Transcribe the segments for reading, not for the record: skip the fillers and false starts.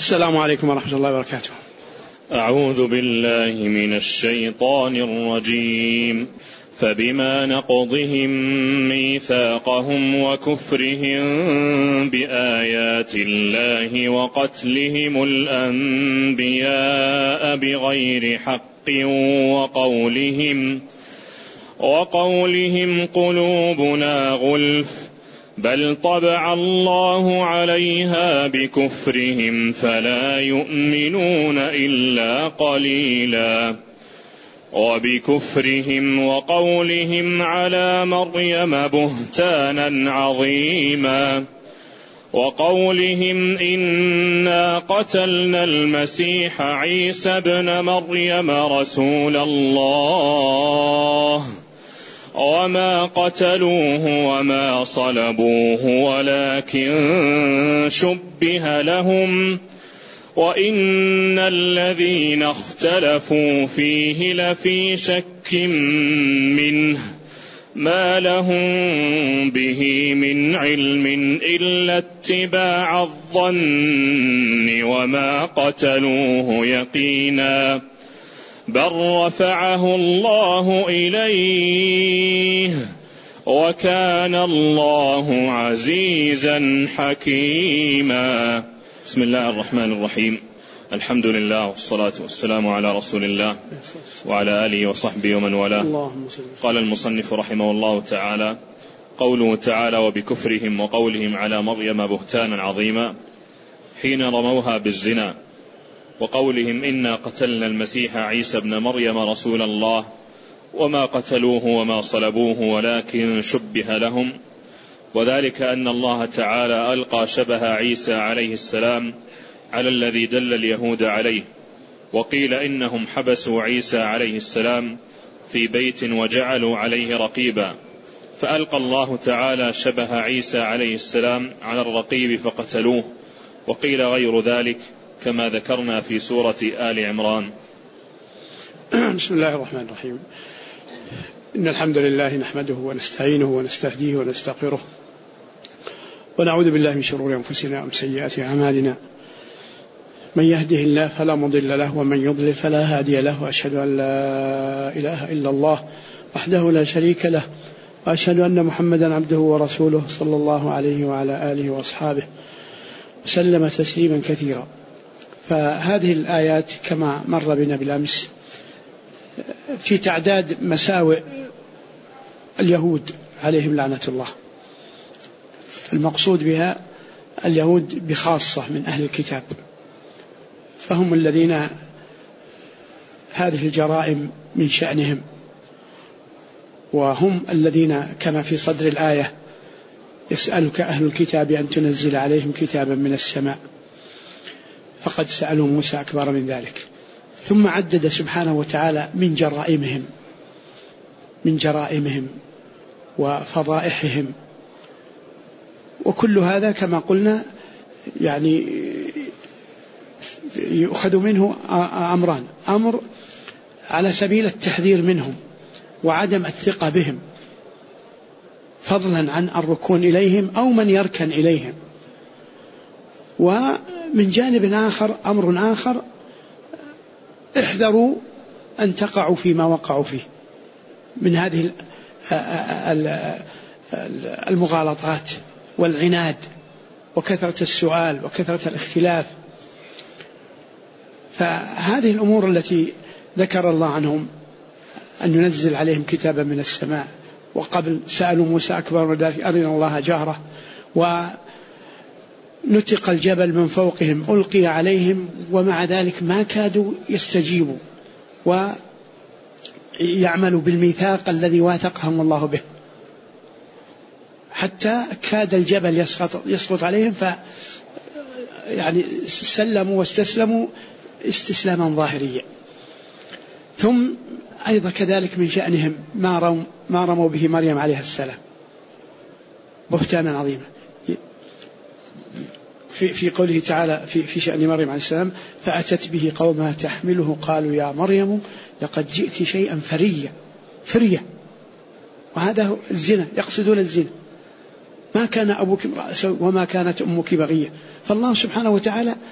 السلام عليكم ورحمة الله وبركاته. أعوذ بالله من الشيطان الرجيم. فبما نقضهم ميثاقهم وكفرهم بآيات الله وقتلهم الأنبياء بغير حق وقولهم قلوبنا غلف بل طبع الله عليها بكفرهم فلا يؤمنون إلا قليلا وبكفرهم وقولهم على مريم بهتانا عظيما وقولهم إنا قتلنا المسيح عيسى ابن مريم رسول الله وما قتلوه وما صلبوه ولكن شبه لهم وإن الذين اختلفوا فيه لفي شك منه ما لهم به من علم إلا اتباع الظن وما قتلوه يقينا بل رفعه الله إليه وكان الله عزيزا حكيما. بسم الله الرحمن الرحيم. الحمد لله والصلاة والسلام على رسول الله وعلى آله وصحبه ومن والاه. قال المصنف رحمه الله تعالى: قوله تعالى: وبكفرهم وقولهم على مريم بهتانا عظيما، حين رموها بالزنا، وقولهم إنا قتلنا المسيح عيسى ابن مريم رسول الله وما قتلوه وما صلبوه ولكن شبه لهم، وذلك أن الله تعالى ألقى شبه عيسى عليه السلام على الذي دل اليهود عليه، وقيل إنهم حبسوا عيسى عليه السلام في بيت وجعلوا عليه رقيبا، فألقى الله تعالى شبه عيسى عليه السلام على الرقيب فقتلوه، وقيل غير ذلك كما ذكرنا في سورة آل عمران. بسم الله الرحمن الرحيم. إن الحمد لله نحمده ونستعينه ونستهديه ونستغفره ونعوذ بالله من شرور أنفسنا ومن سيئات أعمالنا، من يهده الله فلا مضل له ومن يضلل فلا هادي له، وأشهد أن لا إله إلا الله وحده لا شريك له، وأشهد أن محمدا عبده ورسوله صلى الله عليه وعلى آله وأصحابه وسلم تسليما كثيرا. فهذه الآيات كما مر بنا بالأمس في تعداد مساوئ اليهود عليهم لعنة الله، المقصود بها اليهود بخاصة من أهل الكتاب، فهم الذين هذه الجرائم من شأنهم، وهم الذين كما في صدر الآية: يسألك أهل الكتاب أن تنزل عليهم كتابا من السماء، فقد سألوا موسى أكبر من ذلك. ثم عدد سبحانه وتعالى من جرائمهم وفضائحهم، وكل هذا كما قلنا يعني يؤخذ منه أمران: أمر على سبيل التحذير منهم وعدم الثقة بهم، فضلا عن الركون إليهم أو من يركن إليهم، ومن جانب آخر أمر آخر: احذروا أن تقعوا فيما وقعوا فيه من هذه المغالطات والعناد وكثرة السؤال وكثرة الاختلاف. فهذه الأمور التي ذكر الله عنهم أن ينزل عليهم كتابا من السماء، وقبل سألوا موسى أكبر من ذلك أرنا الله جهرة، ونتق الجبل من فوقهم، ألقي عليهم، ومع ذلك ما كادوا يستجيبوا ويعملوا بالميثاق الذي واثقهم الله به، حتى كاد الجبل يسقط عليهم، يعني سلموا واستسلموا استسلاما ظاهريا. ثم أيضا كذلك من شأنهم ما رموا به مريم عليه السلام بهتانا عظيما، في قوله تعالى في شأن مريم عليه السلام: فأتت به قومها تحمله قالوا يا مريم لقد جئت شيئا فريا. وهذا الزنا، يقصدون الزنا: ما كان أبوك امرأ سوء وما كانت أمك بغية. فالله سبحانه وتعالى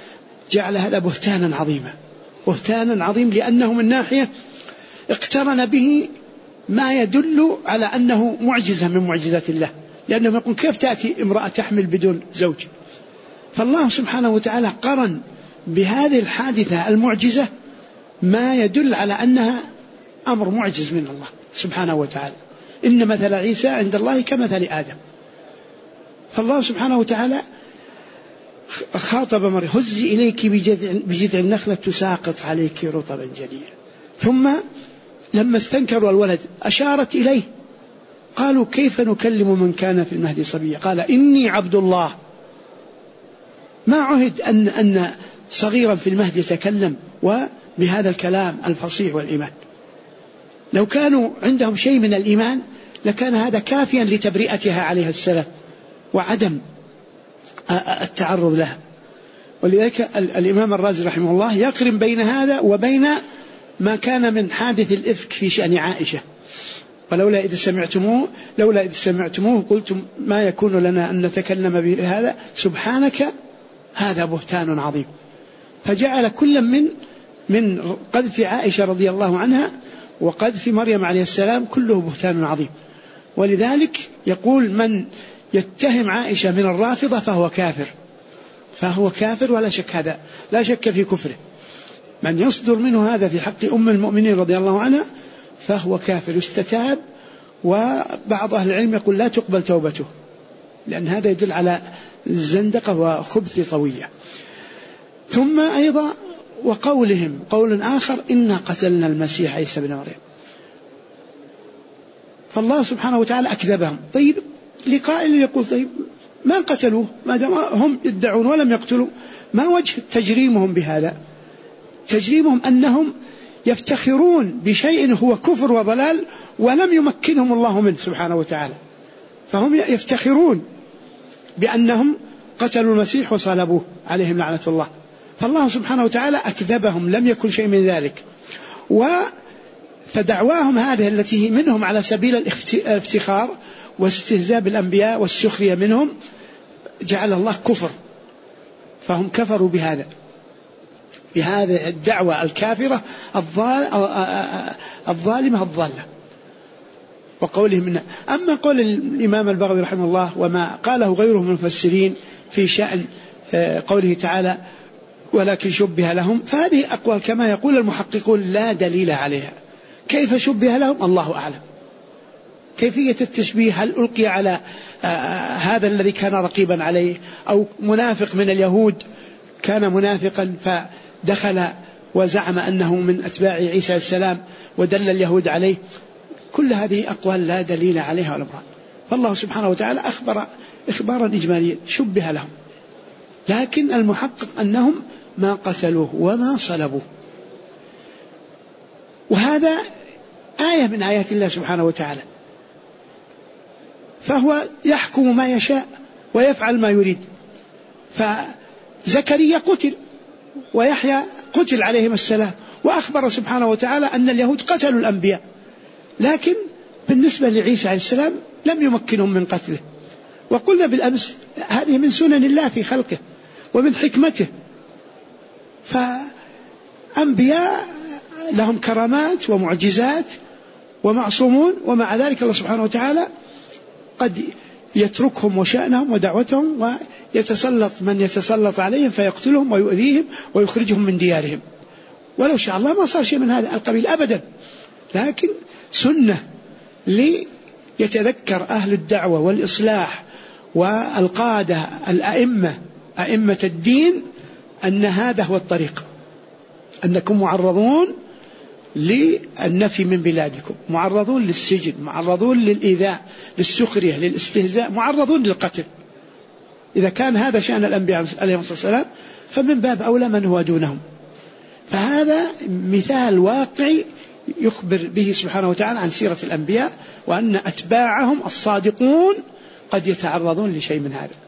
جعل هذا بهتانا عظيما، بهتانا عظيم، لأنه من ناحية اقترن به ما يدل على أنه معجزة من معجزات الله، لأنه يقول كيف تأتي امرأة تحمل بدون زوج؟ فالله سبحانه وتعالى قرن بهذه الحادثة المعجزة ما يدل على أنها أمر معجز من الله سبحانه وتعالى. إن مثل عيسى عند الله كمثل آدم. فالله سبحانه وتعالى خاطب مريم: هزي إليك بجذع النخلة تساقط عليك رطبا جنيا. ثم لما استنكروا الولد أشارت إليه، قالوا: كيف نكلم من كان في المهد صبيا؟ قال: إني عبد الله. ما عهد أن صغيرا في المهد يتكلم وبهذا الكلام الفصيح والإيمان. لو كانوا عندهم شيء من الإيمان لكان هذا كافيا لتبرئتها عليه السلام وعدم التعرض لها. ولذلك الإمام الرازي رحمه الله يقرن بين هذا وبين ما كان من حادث الإفك في شأن عائشة: ولولا إذ سمعتموه قلتم ما يكون لنا أن نتكلم بهذا سبحانك هذا بهتان عظيم. فجعل كل من قذف عائشة رضي الله عنها وقذف مريم عليه السلام كله بهتان عظيم. ولذلك يقول: من يتهم عائشة من الرافضة فهو كافر ولا شك، هذا لا شك في كفره. من يصدر منه هذا في حق أم المؤمنين رضي الله عنها فهو كافر يستتاب، وبعض أهل العلم يقول لا تقبل توبته، لأن هذا يدل على الزندقة وخبث طوية. ثم أيضا وقولهم قول آخر: إنا قتلنا المسيح عيسى بن مريم. فالله سبحانه وتعالى أكذبهم. طيب لقائل يقول: طيب ما قتلوه ما دام هم يدعون ولم يقتلوا، ما وجه تجريمهم بهذا؟ تجريمهم أنهم يفتخرون بشيء هو كفر وضلال ولم يمكنهم الله منه سبحانه وتعالى، فهم يفتخرون بأنهم قتلوا المسيح وصلبوه عليهم لعنة الله. فالله سبحانه وتعالى أكذبهم، لم يكن شيء من ذلك. فدعواهم هذه التي منهم على سبيل الافتخار واستهزاء بالأنبياء والسخرية منهم جعل الله كفر، فهم كفروا بهذه الدعوة الكافرة الظالمة الضالة وقولهم منها. أما قول الإمام البغوي رحمه الله وما قاله غيره من المفسرين في شأن قوله تعالى ولكن شبه لهم، فهذه أقوال كما يقول المحققون لا دليل عليها. كيف شبه لهم؟ الله أعلم. كيفية التشبيه هل ألقي على هذا الذي كان رقيبا عليه، أو منافق من اليهود كان منافقا فدخل وزعم أنه من أتباع عيسى السلام ودل اليهود عليه؟ كل هذه أقوال لا دليل عليها ولا برهان. فالله سبحانه وتعالى أخبر إخبارا إجماليا شبه لهم، لكن المحقق أنهم ما قتلوه وما صلبوه. وهذا آية من آيات الله سبحانه وتعالى، فهو يحكم ما يشاء ويفعل ما يريد. فزكريا قتل ويحيى قتل عليهم السلام، وأخبر سبحانه وتعالى أن اليهود قتلوا الأنبياء، لكن بالنسبة لعيسى عليه السلام لم يمكنهم من قتله. وقلنا بالأمس هذه من سنن الله في خلقه ومن حكمته، فأنبياء لهم كرامات ومعجزات ومعصومون، ومع ذلك الله سبحانه وتعالى قد يتركهم وشأنهم ودعوتهم ويتسلط من يتسلط عليهم فيقتلهم ويؤذيهم ويخرجهم من ديارهم. ولو شاء الله ما صار شيء من هذا القبيل أبدا، لكن سنة ليتذكر أهل الدعوة والإصلاح والقادة أئمة الدين أن هذا هو الطريق، أنكم معرضون للنفي من بلادكم، معرضون للسجن، معرضون للإيذاء، للسخرية، للاستهزاء، معرضون للقتل. إذا كان هذا شأن الأنبياء عليهم الصلاة والسلام فمن باب أولى من هو دونهم. فهذا مثال واقعي يخبر به سبحانه وتعالى عن سيرة الأنبياء، وأن أتباعهم الصادقون قد يتعرضون لشيء من هذا.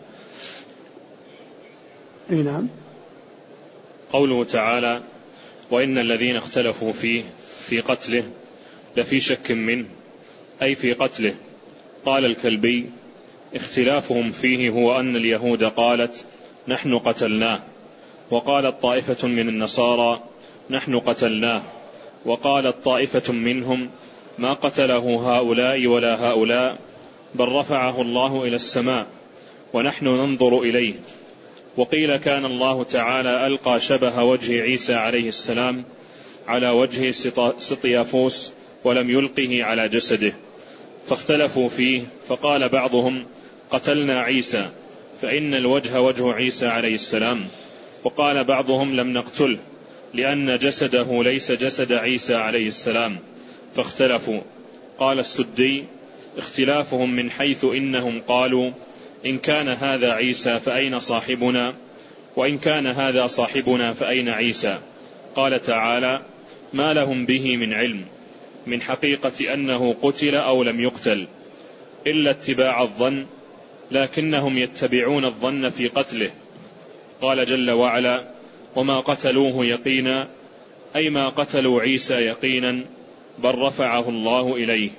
نعم. قوله تعالى وإن الذين اختلفوا فيه في قتله لفي شك منه، أي في قتله. قال الكلبي اختلافهم فيه هو أن اليهود قالت نحن قتلناه، وقالت طائفة من النصارى نحن قتلناه، وقالت طائفة منهم ما قتله هؤلاء ولا هؤلاء، بل رفعه الله إلى السماء ونحن ننظر إليه. وقيل كان الله تعالى ألقى شبه وجه عيسى عليه السلام على وجه سطيافوس ولم يلقه على جسده، فاختلفوا فيه، فقال بعضهم قتلنا عيسى فإن الوجه وجه عيسى عليه السلام، وقال بعضهم لم نقتله لأن جسده ليس جسد عيسى عليه السلام، فاختلفوا. قال السدي اختلافهم من حيث إنهم قالوا إن كان هذا عيسى فأين صاحبنا، وإن كان هذا صاحبنا فأين عيسى؟ قال تعالى ما لهم به من علم من حقيقة أنه قتل أو لم يقتل إلا اتباع الظن، لكنهم يتبعون الظن في قتله. قال جل وعلا وما قتلوه يقينا، أي ما قتلوا عيسى يقينا، بل رفعه الله إليه.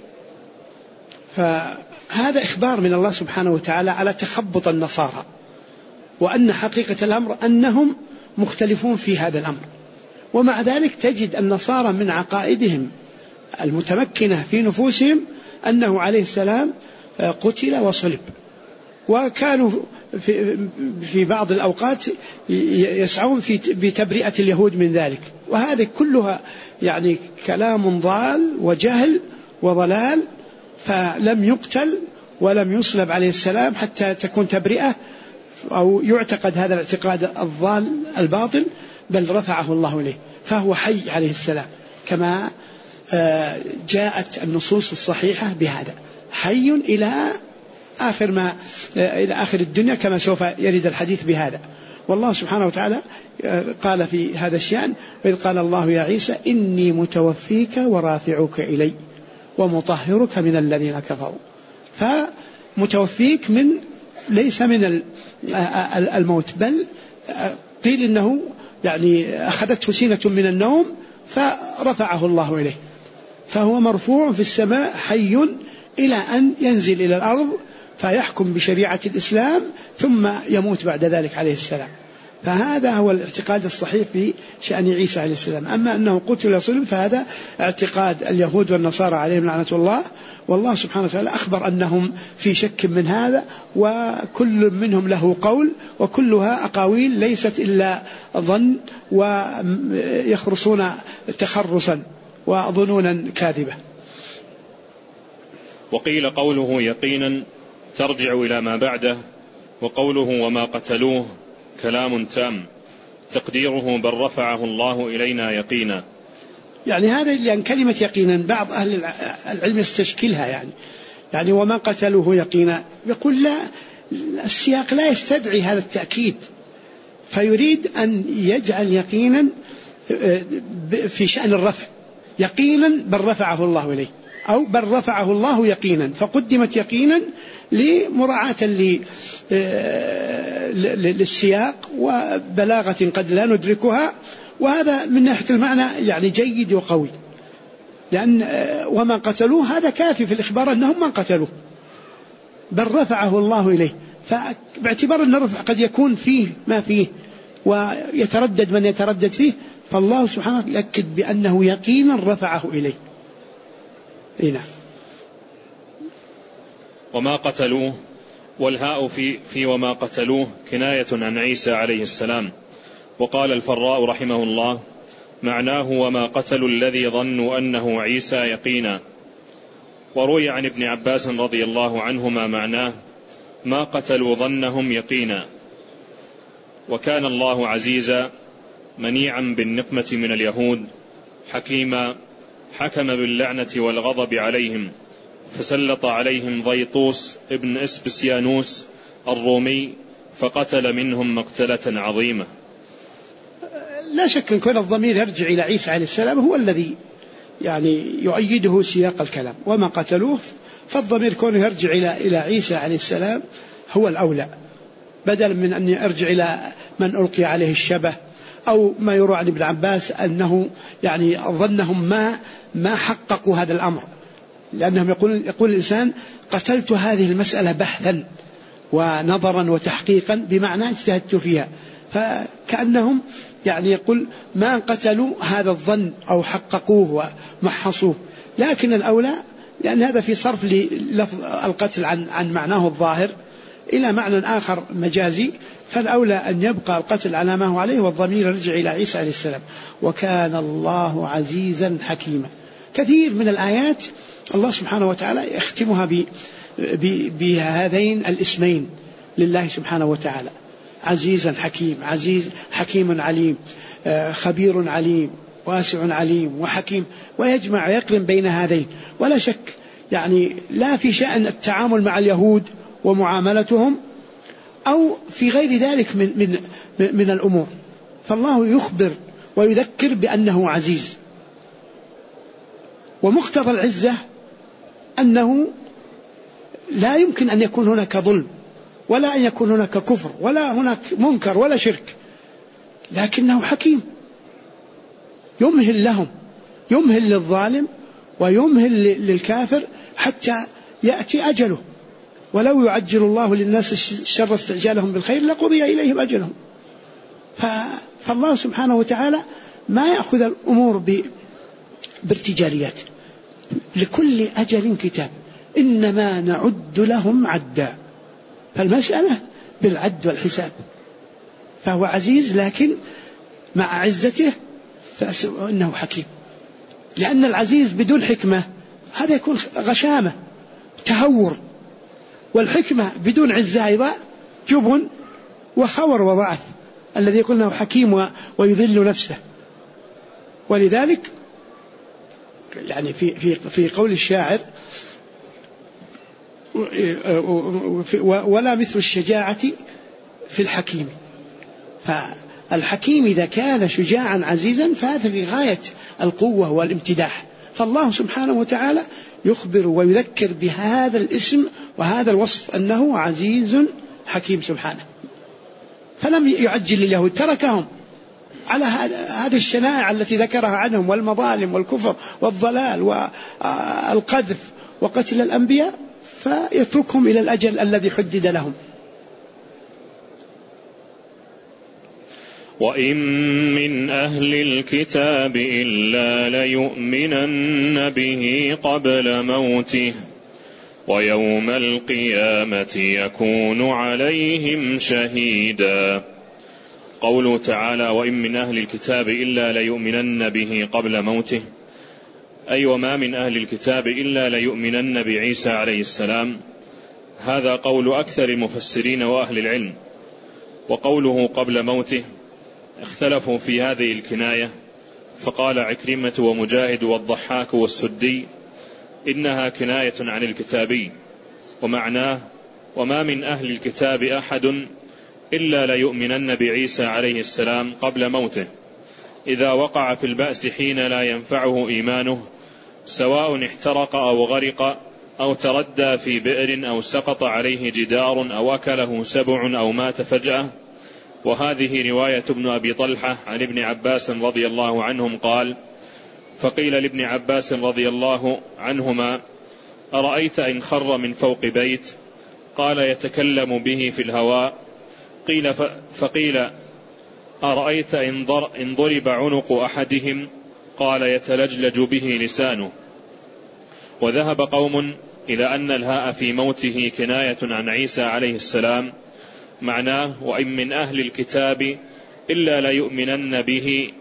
فهذا إخبار من الله سبحانه وتعالى على تخبط النصارى، وأن حقيقة الأمر أنهم مختلفون في هذا الأمر. ومع ذلك تجد النصارى من عقائدهم المتمكنة في نفوسهم أنه عليه السلام قتل وصلب، وكانوا في بعض الأوقات يسعون بتبرئة اليهود من ذلك. وهذه كلها يعني كلام ضال وجهل وضلال، فلم يقتل ولم يصلب عليه السلام حتى تكون تبرئة أو يعتقد هذا الاعتقاد الضال الباطل، بل رفعه الله إليه، فهو حي عليه السلام كما جاءت النصوص الصحيحة بهذا، حي إلى آخر الدنيا كما سوف يرد الحديث بهذا. والله سبحانه وتعالى قال في هذا الشأن إذ قال الله يا عيسى إني متوفيك ورافعك إلي ومطهرك من الذين كفروا. فمتوفيك ليس من الموت، بل قيل إنه يعني أخذته سنة من النوم فرفعه الله إليه، فهو مرفوع في السماء حي إلى أن ينزل إلى الأرض فيحكم بشريعة الإسلام ثم يموت بعد ذلك عليه السلام. فهذا هو الاعتقاد الصحيح في شأن عيسى عليه السلام. أما أنه قتل وصلب فهذا اعتقاد اليهود والنصارى عليهم لعنة الله، والله سبحانه وتعالى أخبر أنهم في شك من هذا، وكل منهم له قول، وكلها أقاويل ليست إلا ظن ويخرصون تخرصا وظنونا كاذبة. وقيل قوله يقينا ترجع إلى ما بعده، وقوله وما قتلوه كلام تام تقديره بل رفعه الله إلينا يقينا. يعني هذا يعني كلمة يقينا بعض أهل العلم يستشكلها، يعني وما قتلوه يقينا، يقول لا، السياق لا يستدعي هذا التأكيد، فيريد أن يجعل يقينا في شأن الرفع، يقينا بل رفعه الله إليه، أو بل رفعه الله يقينا، فقدمت يقينا لمراعاة للسياق وبلاغة قد لا ندركها. وهذا من ناحية المعنى يعني جيد وقوي، لأن وما قتلوه هذا كافي في الإخبار أنهم ما قتلوه، بل رفعه الله إليه. فباعتبار أن الرفع قد يكون فيه ما فيه ويتردد من يتردد فيه، فالله سبحانه يؤكد بأنه يقينا رفعه إليه. نعم. وما قتلوه، والهاء في وما قتلوه كناية عن عيسى عليه السلام. وقال الفراء رحمه الله معناه وما قتلوا الذي ظنوا أنه عيسى يقينا. وروي عن ابن عباس رضي الله عنهما معناه ما قتلوا ظنهم يقينا. وكان الله عزيزا منيعا بالنقمة من اليهود، حكيما حكم باللعنة والغضب عليهم، فسلط عليهم ضيطوس ابن إسبسيانوس الرومي فقتل منهم مقتلة عظيمة. لا شك أن كون الضمير يرجع إلى عيسى عليه السلام هو الذي يعني يؤيده سياق الكلام. وما قتلوه، فالضمير كونه يرجع إلى عيسى عليه السلام هو الأولى، بدلا من أن يرجع إلى من ألقي عليه الشبه، أو ما يروى عن ابن عباس أنه يعني ظنهم ما حققوا هذا الأمر، لأنهم يقول الإنسان قتلت هذه المسألة بحثا ونظرا وتحقيقا، بمعنى اجتهدت فيها، فكأنهم يعني يقول ما قتلوا هذا الظن أو حققوه ومحصوه، لكن الأولى لأن هذا في صرف للفظ القتل عن معناه الظاهر إلى معنى آخر مجازي، فالأولى أن يبقى القتل على ما هو عليه والضمير يرجع إلى عيسى عليه السلام. وكان الله عزيزا حكيما. كثير من الآيات الله سبحانه وتعالى يختمها بهذين الاسمين لله سبحانه وتعالى: عزيزا حكيم، عزيز حكيم عليم، خبير عليم، واسع عليم وحكيم، ويجمع ويقرن بين هذين. ولا شك يعني لا في شأن التعامل مع اليهود ومعاملتهم أو في غير ذلك من الأمور، فالله يخبر ويذكر بأنه عزيز. ومقتضى العزة أنه لا يمكن أن يكون هناك ظلم، ولا أن يكون هناك كفر، ولا هناك منكر ولا شرك، لكنه حكيم يمهل لهم، يمهل للظالم ويمهل للكافر حتى يأتي أجله. ولو يعجل الله للناس الشر استعجالهم بالخير لقضي إليهم أجلهم. فالله سبحانه وتعالى ما يأخذ الأمور بارتجاليات، لكل أجل كتاب، إنما نعد لهم عدا، فالمسألة بالعد والحساب. فهو عزيز لكن مع عزته فإنه حكيم، لأن العزيز بدون حكمة هذا يكون غشامة تهور، والحكمة بدون عزة أيضا جبن وخور وضعف، الذي يقول أنه حكيم ويذل نفسه. ولذلك يعني في قول الشاعر: ولا مثل الشجاعة في الحكيم. فالحكيم إذا كان شجاعا عزيزا فهذا في غاية القوة والامتداح. فالله سبحانه وتعالى يخبر ويذكر بهذا الاسم وهذا الوصف أنه عزيز حكيم سبحانه. فلم يعجل اليهود، تركهم على هذه الشنائع التي ذكرها عنهم، والمظالم والكفر والضلال والقذف وقتل الأنبياء، فيتركهم إلى الأجل الذي حدد لهم. وإن من أهل الكتاب إلا ليؤمنن به قبل موته ويوم القيامة يكون عليهم شهيدا. قوله تعالى: وإن من أهل الكتاب إلا ليؤمنن به قبل موته، أي وما من أهل الكتاب إلا ليؤمنن بعيسى عليه السلام. هذا قول أكثر المفسرين وأهل العلم. وقوله قبل موته اختلفوا في هذه الكناية، فقال عكرمة ومجاهد والضحاك والسدي إنها كناية عن الكتابي، ومعناه: وما من أهل الكتاب أحد إلا ليؤمنن بعيسى عليه السلام قبل موته، إذا وقع في البأس حين لا ينفعه إيمانه، سواء احترق أو غرق أو تردى في بئر أو سقط عليه جدار أو أكله سبع أو مات فجأة. وهذه رواية ابن أبي طلحة عن ابن عباس رضي الله عنهم قال: فقيل لابن عباس رضي الله عنهما: أرأيت إن خر من فوق بيت؟ قال: يتكلم به في الهواء. فقيل: أرأيت إن ضرب عنق أحدهم؟ قال: يتلجلج به لسانه. وذهب قوم إلى أن الهاء في موته كناية عن عيسى عليه السلام، معناه: وإن من أهل الكتاب إلا ليؤمنن به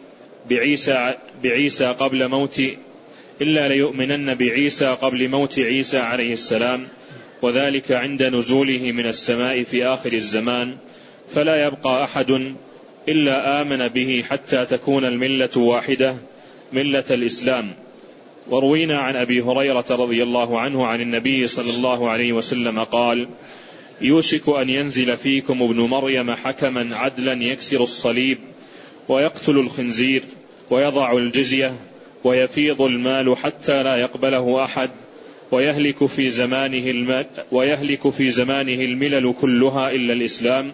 بعيسى قبل موت إلا ليؤمنن بعيسى قبل موت عيسى عليه السلام، وذلك عند نزوله من السماء في آخر الزمان، فلا يبقى أحد إلا آمن به حتى تكون الملة واحدة، ملة الإسلام. وروينا عن أبي هريرة رضي الله عنه عن النبي صلى الله عليه وسلم قال: يوشك أن ينزل فيكم ابن مريم حكما عدلا يكسر الصليب ويقتل الخنزير ويضع الجزية ويفيض المال حتى لا يقبله أحد، ويهلك في زمانه الملل كلها إلا الإسلام،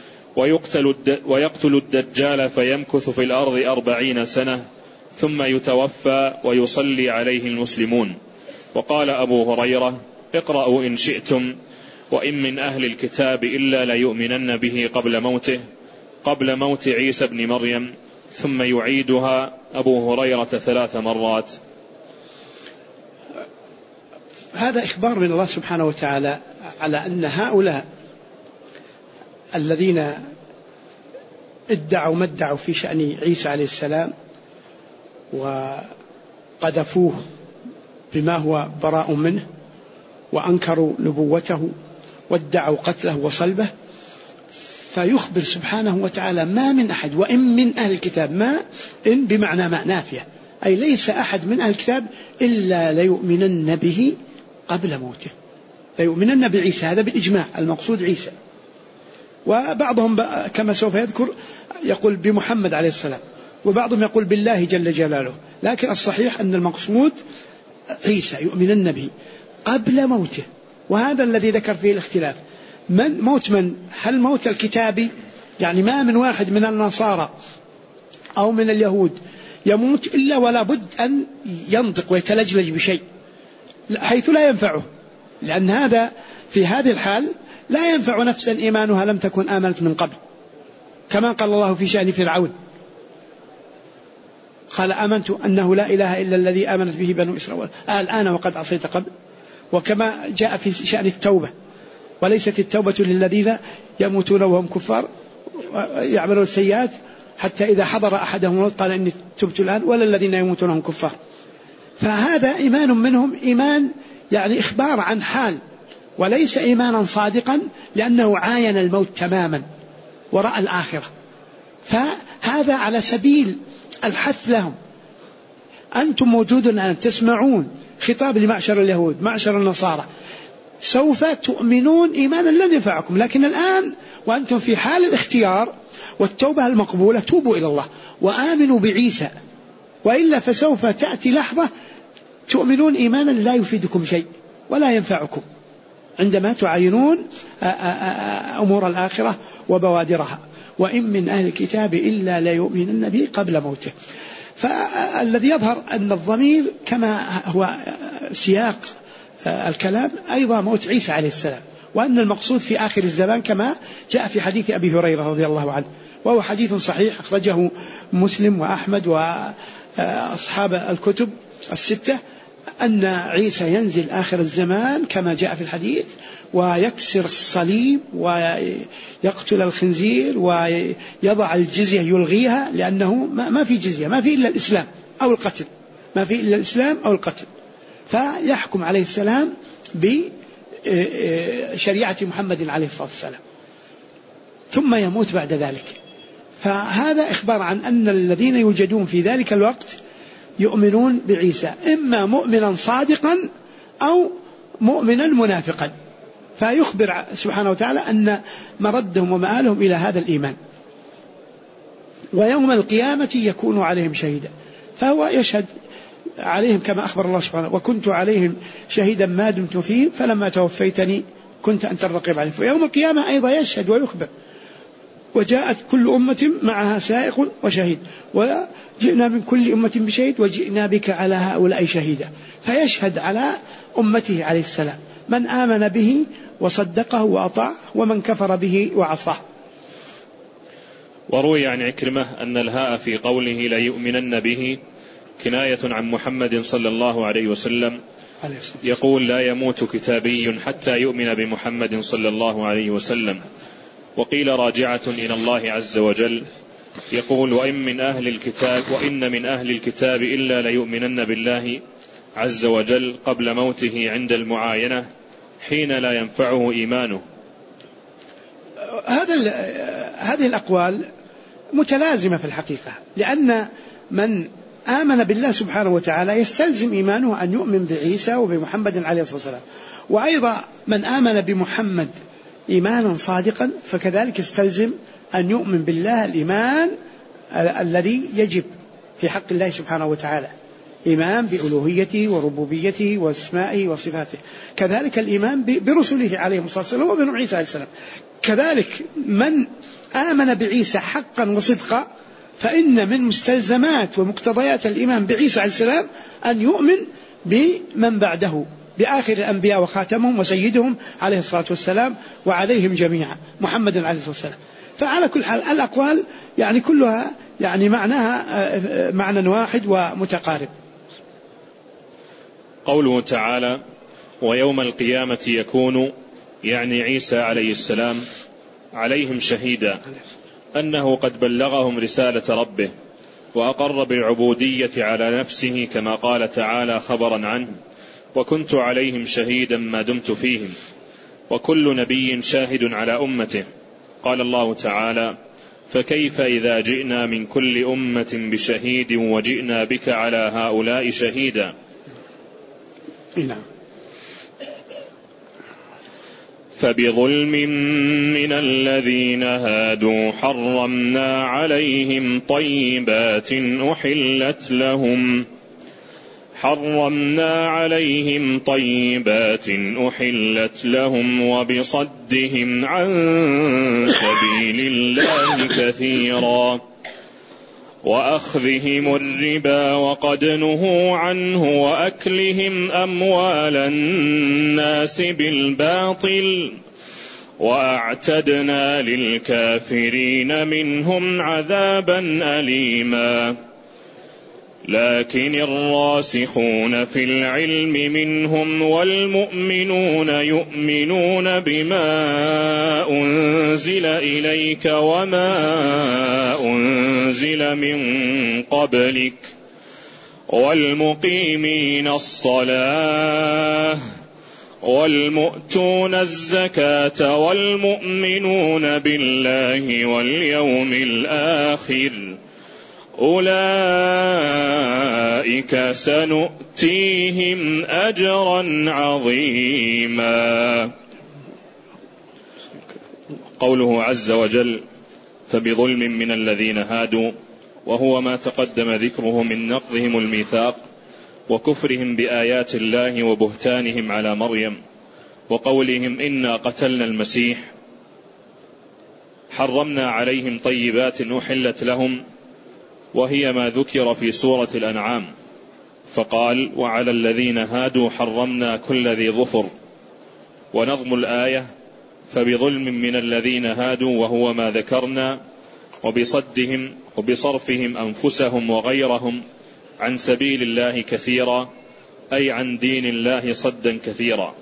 ويقتل الدجال فيمكث في الأرض 40 سنة ثم يتوفى ويصلي عليه المسلمون. وقال أبو هريرة: اقرأوا إن شئتم: وإن من أهل الكتاب إلا ليؤمنن به قبل موته. قبل موت عيسى بن مريم ثم يعيدها أبو هريرة 3 مرات؟ هذا إخبار من الله سبحانه وتعالى على أن هؤلاء الذين ادعوا ما ادعوا في شأن عيسى عليه السلام وقذفوه بما هو براء منه وأنكروا نبوته وادعوا قتله وصلبه، فيخبر سبحانه وتعالى ما من أحد وإن من أهل الكتاب، ما إن بمعنى ما نافية، أي ليس أحد من أهل الكتاب إلا ليؤمنن به قبل موته، ليؤمنن بعيسى، هذا بالإجماع، المقصود عيسى. وبعضهم كما سوف يذكر يقول بمحمد عليه السلام، وبعضهم يقول بالله جل جلاله، لكن الصحيح أن المقصود عيسى يؤمنن به قبل موته. وهذا الذي ذكر فيه الاختلاف، من موت من؟ هل موت الكتابي، يعني ما من واحد من النصارى أو من اليهود يموت إلا ولا بد أن ينطق ويتلجلج بشيء حيث لا ينفعه، لأن هذا في هذه الحال لا ينفع نفسا إيمانها لم تكن آمنت من قبل، كما قال الله في شأن فرعون، قال آمنت أنه لا إله إلا الذي آمنت به بنو إسرائيل الآن وقد عصيت قبل. وكما جاء في شأن التوبة، وليست التوبة للذين يموتون وهم كفار يعملون السيئات حتى إذا حضر أحدهم الموت قال إني تبت الآن، ولا الذين يموتون وهم كفار. فهذا إيمان منهم، إيمان يعني إخبار عن حال، وليس إيمانا صادقا، لأنه عاين الموت تماما ورأى الآخرة. فهذا على سبيل الحث لهم، أنتم موجودون الآن تسمعون خطاب لمعشر اليهود معشر النصارى، سوف تؤمنون إيمانا لن ينفعكم، لكن الآن وأنتم في حال الاختيار والتوبة المقبولة توبوا إلى الله وآمنوا بعيسى، وإلا فسوف تأتي لحظة تؤمنون إيمانا لا يفيدكم شيء ولا ينفعكم عندما تعاينون أمور الآخرة وبوادرها. وإن من أهل الكتاب إلا ليؤمنن به قبل موته. فالذي يظهر أن الضمير كما هو سياق الكلام أيضا موت عيسى عليه السلام، وأن المقصود في آخر الزمان كما جاء في حديث أبي هريرة رضي الله عنه، وهو حديث صحيح أخرجه مسلم وأحمد وأصحاب الكتب الستة، أن عيسى ينزل آخر الزمان كما جاء في الحديث ويكسر الصليب ويقتل الخنزير ويضع الجزية يلغيها، لأنه ما في جزية، ما في إلا الإسلام أو القتل، ما في إلا الإسلام أو القتل. فيحكم عليه السلام بشريعة محمد عليه الصلاة والسلام، ثم يموت بعد ذلك. فهذا إخبار عن أن الذين يوجدون في ذلك الوقت يؤمنون بعيسى، إما مؤمنا صادقا أو مؤمنا منافقا، فيخبر سبحانه وتعالى أن مردهم ومآلهم إلى هذا الإيمان. ويوم القيامة يكون عليهم شهيدا، فهو يشهد عليهم كما أخبر الله سبحانه، وكنت عليهم شهيدا ما دمت فيهم فلما توفيتني كنت أنت الرقيب عليهم. فيوم القيامة أيضا يشهد ويخبر، وجاءت كل أمة معها سائق وشهيد وجئنا من كل أمة بشهيد وجئنا بك على هؤلاء شهيدا، فيشهد على أمته عليه السلام، من آمن به وصدقه وأطاع ومن كفر به وعصاه. وروي عن عكرمة أن الهاء في قوله لا يؤمنن به كناية عن محمد صلى الله عليه وسلم، يقول لا يموت كتابي حتى يؤمن بمحمد صلى الله عليه وسلم. وقيل راجعة إلى الله عز وجل، يقول وإن من أهل الكتاب إلا ليؤمنن بالله عز وجل قبل موته عند المعاينة حين لا ينفعه إيمانه. هذه الأقوال متلازمة في الحقيقة، لأن من آمن بالله سبحانه وتعالى يستلزم إيمانه أن يؤمن بعيسى وبمحمد عليه الصلاة والسلام، وأيضا من آمن بمحمد إيمانا صادقا فكذلك يستلزم أن يؤمن بالله الإيمان الذي يجب في حق الله سبحانه وتعالى، إيمان بألوهيته وربوبيته واسمائه وصفاته، كذلك الإيمان برسله عليه الصلاة والسلام وبنو عيسى عليه السلام. كذلك من آمن بعيسى حقا وصدقا فإن من مستلزمات ومقتضيات الإيمان بعيسى عليه السلام أن يؤمن بمن بعده، بآخر الأنبياء وخاتمهم وسيدهم عليه الصلاة والسلام وعليهم جميعا محمد عليه الصلاة والسلام. فعلى كل حال الأقوال يعني كلها يعني معناها معنى واحد ومتقارب. قوله تعالى ويوم القيامة يكون يعني عيسى عليه السلام عليهم شهيدا، أنه قد بلغهم رسالة ربه وأقر بالعبودية على نفسه كما قال تعالى خبرا عنه وكنت عليهم شهيدا ما دمت فيهم، وكل نبي شاهد على أمته. قال الله تعالى فكيف إذا جئنا من كل أمة بشهيد وجئنا بك على هؤلاء شهيدا. فبظلم من الذين هادوا حرمنا عليهم طيبات أحلت لهم وبصدهم عن سبيل الله كثيرا وأخذهم الربا وقد نهوا عنه وأكلهم أموال الناس بالباطل وأعتدنا للكافرين منهم عذابا أليما. لكن الراسخون في العلم منهم والمؤمنون يؤمنون بما أنزل إليك وما أنزل من قبلك والمقيمين الصلاة والمؤتون الزكاة والمؤمنون بالله واليوم الآخر أولئك سنؤتيهم أجرا عظيما. قوله عز وجل فبظلم من الذين هادوا، وهو ما تقدم ذكره من نقضهم الميثاق وكفرهم بآيات الله وبهتانهم على مريم وقولهم إنا قتلنا المسيح، حرمنا عليهم طيبات أحلت لهم، وهي ما ذكر في سورة الأنعام فقال وعلى الذين هادوا حرمنا كل ذي ظفر. ونظم الآية فبظلم من الذين هادوا وهو ما ذكرنا وبصدهم وبصرفهم أنفسهم وغيرهم عن سبيل الله كثيرا، أي عن دين الله صدا كثيرا.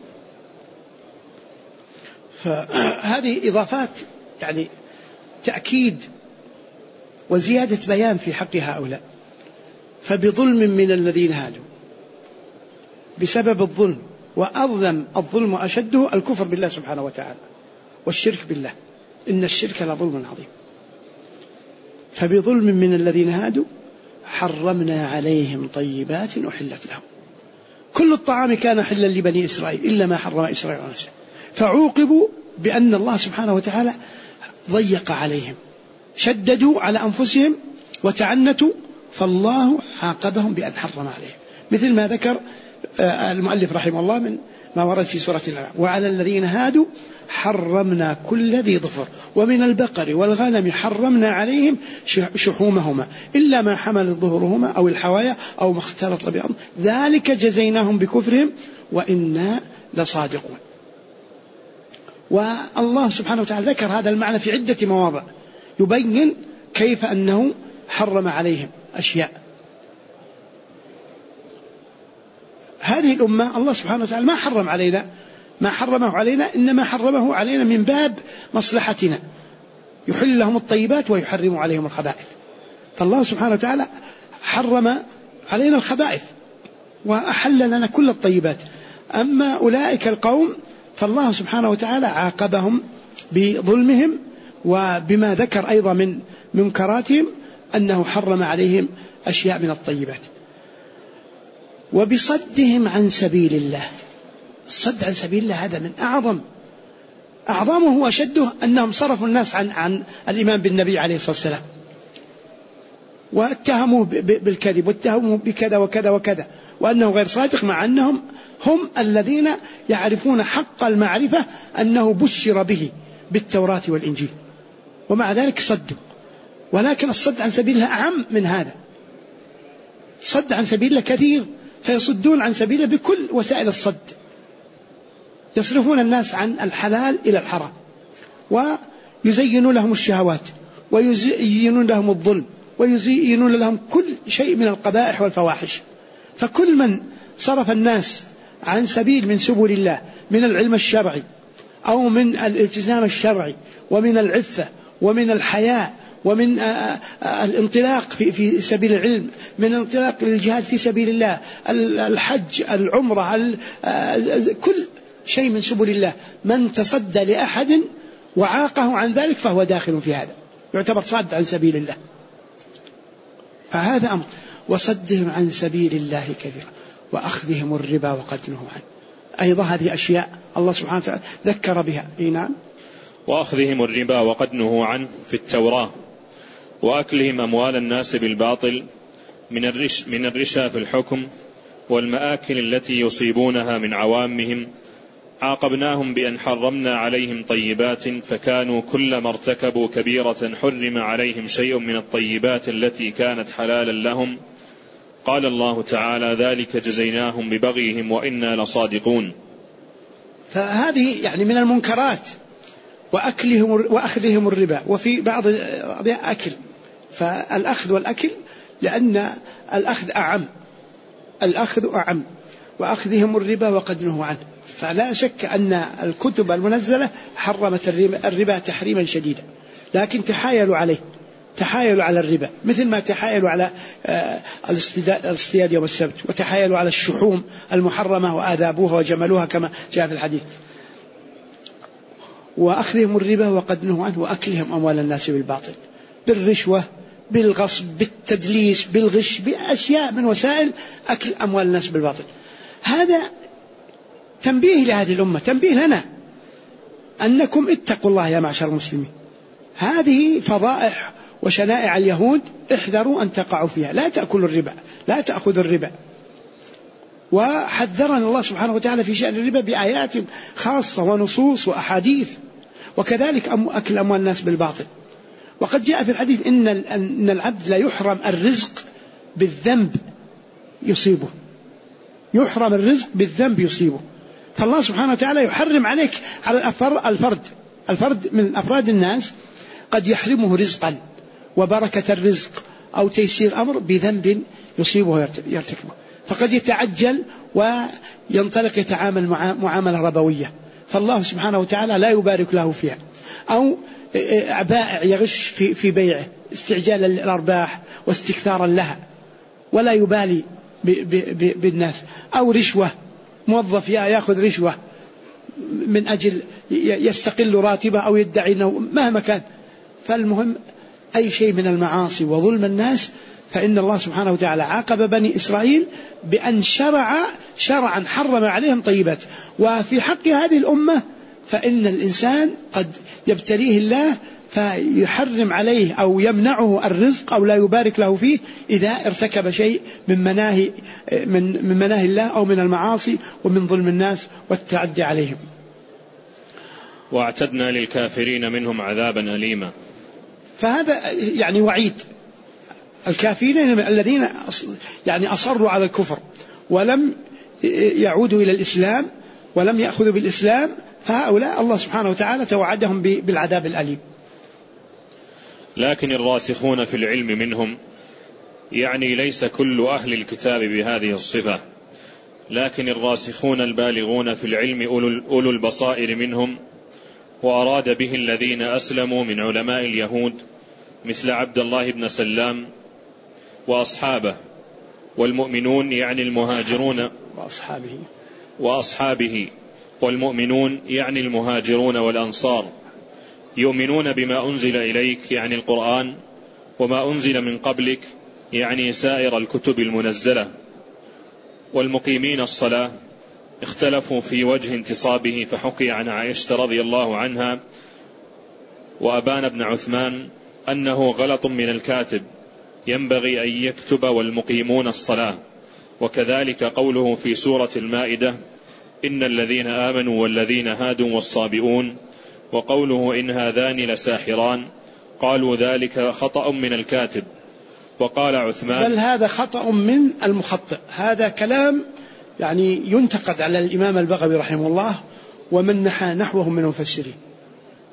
فهذه إضافات يعني تأكيد وزيادة بيان في حق هؤلاء. فبظلم من الذين هادوا بسبب الظلم، وأظلم الظلم أشده الكفر بالله سبحانه وتعالى والشرك بالله، إن الشرك لظلم عظيم. فبظلم من الذين هادوا حرمنا عليهم طيبات أحلت لهم. كل الطعام كان حلا لبني إسرائيل إلا ما حرم إسرائيل على نفسه، فعوقبوا بأن الله سبحانه وتعالى ضيق عليهم، شددوا على أنفسهم وتعنتوا، فالله عاقبهم بأن حرم عليهم، مثل ما ذكر المؤلف رحمه الله من ما ورد في سورة الأنعام وعلى الذين هادوا حرمنا كل ذي ظفر ومن البقر والغنم حرمنا عليهم شحومهما إلا ما حمل ظهورهما أو الحوايا أو ما اختلط بأرض ذلك جزيناهم بكفرهم وإنا لصادقون. والله سبحانه وتعالى ذكر هذا المعنى في عدة مواضع يبين كيف أنه حرم عليهم أشياء. هذه الأمة الله سبحانه وتعالى ما حرم علينا ما حرمه علينا، إنما حرمه علينا من باب مصلحتنا، يحل لهم الطيبات ويحرم عليهم الخبائث. فالله سبحانه وتعالى حرم علينا الخبائث وأحل لنا كل الطيبات. أما أولئك القوم فالله سبحانه وتعالى عاقبهم بظلمهم وبما ذكر أيضا من منكراتهم أنه حرم عليهم أشياء من الطيبات. وبصدهم عن سبيل الله، الصد عن سبيل الله هذا من أعظمه وأشده، أنهم صرفوا الناس عن الإيمان بالنبي عليه الصلاة والسلام واتهموه بالكذب واتهموه بكذا وكذا وكذا وأنه غير صادق، مع أنهم هم الذين يعرفون حق المعرفة أنه بشر به بالتوراة والإنجيل، ومع ذلك صدوا. ولكن الصد عن سبيل الله أعم من هذا، صد عن سبيل الله كثير، فيصدون عن سبيله بكل وسائل الصد، يصرفون الناس عن الحلال إلى الحرام يزينون لهم الشهوات ويزينون لهم الظلم ويزينون لهم كل شيء من القبائح والفواحش. فكل من صرف الناس عن سبيل من سبل الله من العلم الشرعي أو من الالتزام الشرعي ومن العفة ومن الحياء ومن الانطلاق في سبيل العلم، من الانطلاق للجهاد في سبيل الله، الحج، العمرة، كل شيء من سبل الله، من تصدى لأحد وعاقه عن ذلك فهو داخل في هذا، يعتبر صاد عن سبيل الله. فهذا أمر. وصدهم عن سبيل الله كثيرا وأخذهم الربا وقد نهوا عنه. أيضا هذه أشياء الله سبحانه وتعالى ذكر بها. نعم. وأخذهم الربا وقد نهوا عنه في التوراة، وأكلهم أموال الناس بالباطل من الرشا في الحكم، والمآكل التي يصيبونها من عوامهم، عاقبناهم بأن حرمنا عليهم طيبات، فكانوا كلما ارتكبوا كبيرة حرم عليهم شيء من الطيبات التي كانت حلالا لهم. قال الله تعالى: ذلك جزيناهم ببغيهم وإنا لصادقون. فهذه يعني من المنكرات وأخذهم الربا. وفي بعض أكل، فالأخذ والأكل لأن الأخذ أعم وأخذهم الربا وقد نهوا عنه. فلا شك أن الكتب المنزلة حرمت الربا تحريما شديدا، لكن تحايلوا على الربا، مثل ما تحايلوا على الاصطياد يوم السبت، وتحايلوا على الشحوم المحرمة وآذابوها وجملوها كما جاء في الحديث. وأخذهم الربا وقد نهوا عنه وأكلهم أموال الناس بالباطل، بالرشوة، بالغصب، بالتدليس، بالغش، بأشياء من وسائل أكل أموال الناس بالباطل. هذا تنبيه لهذه الأمة، تنبيه لنا أنكم اتقوا الله يا معشر المسلمين. هذه فضائح وشنائع اليهود، احذروا أن تقعوا فيها. لا تأكلوا الربا، لا تأخذوا الربا. وحذرنا الله سبحانه وتعالى في شأن الربا بآيات خاصة ونصوص وأحاديث. وكذلك أكل أموال الناس بالباطل. وقد جاء في الحديث إن العبد لا يحرم الرزق بالذنب يصيبه، يحرم الرزق بالذنب يصيبه. فالله سبحانه وتعالى يحرم عليك على الفرد من أفراد الناس قد يحرمه رزقا وبركة الرزق أو تيسير أمر بذنب يصيبه يرتكبه، فقد يتعجل وينطلق يتعامل معاملة ربوية، فالله سبحانه وتعالى لا يبارك له فيها. أو بائع يغش في بيعه استعجالا للأرباح واستكثارا لها ولا يبالي بالناس. أو رشوة، موظف يأخذ رشوة من أجل يستقل راتبه أو يدعي أنه مهما كان. فالمهم أي شيء من المعاصي وظلم الناس، فإن الله سبحانه وتعالى عاقب بني إسرائيل بأن شرعا حرم عليهم طيبات. وفي حق هذه الأمة فإن الإنسان قد يبتليه الله فيحرم عليه أو يمنعه الرزق أو لا يبارك له فيه إذا ارتكب شيء من مناهي الله أو من المعاصي ومن ظلم الناس والتعدي عليهم. واعتدنا للكافرين منهم عذابا أليما. فهذا يعني وعيد الكافرين الذين يعني أصروا على الكفر ولم يعودوا إلى الإسلام ولم يأخذوا بالإسلام، فهؤلاء الله سبحانه وتعالى توعدهم بالعذاب الأليم. لكن الراسخون في العلم منهم، يعني ليس كل أهل الكتاب بهذه الصفة، لكن الراسخون البالغون في العلم أولو البصائر منهم، وأراد به الذين أسلموا من علماء اليهود مثل عبد الله بن سلام وأصحابه، والمؤمنون يعني المهاجرون وأصحابه والمؤمنون يعني المهاجرون والأنصار، يؤمنون بما أنزل إليك يعني القرآن، وما أنزل من قبلك يعني سائر الكتب المنزلة، والمقيمين الصلاة. اختلفوا في وجه انتصابه، فحكي عن عائشة رضي الله عنها وأبان بن عثمان أنه غلط من الكاتب، ينبغي أن يكتب والمقيمون الصلاة. وكذلك قوله في سورة المائدة: إن الذين آمنوا والذين هادوا والصابئون، وقوله إن هذان لساحران، قالوا ذلك خطأ من الكاتب. وقال عثمان: بل هذا خطأ من المخطئ. هذا كلام يعني ينتقد على الإمام البغوي رحمه الله ومن نحى نحوه من المفسرين.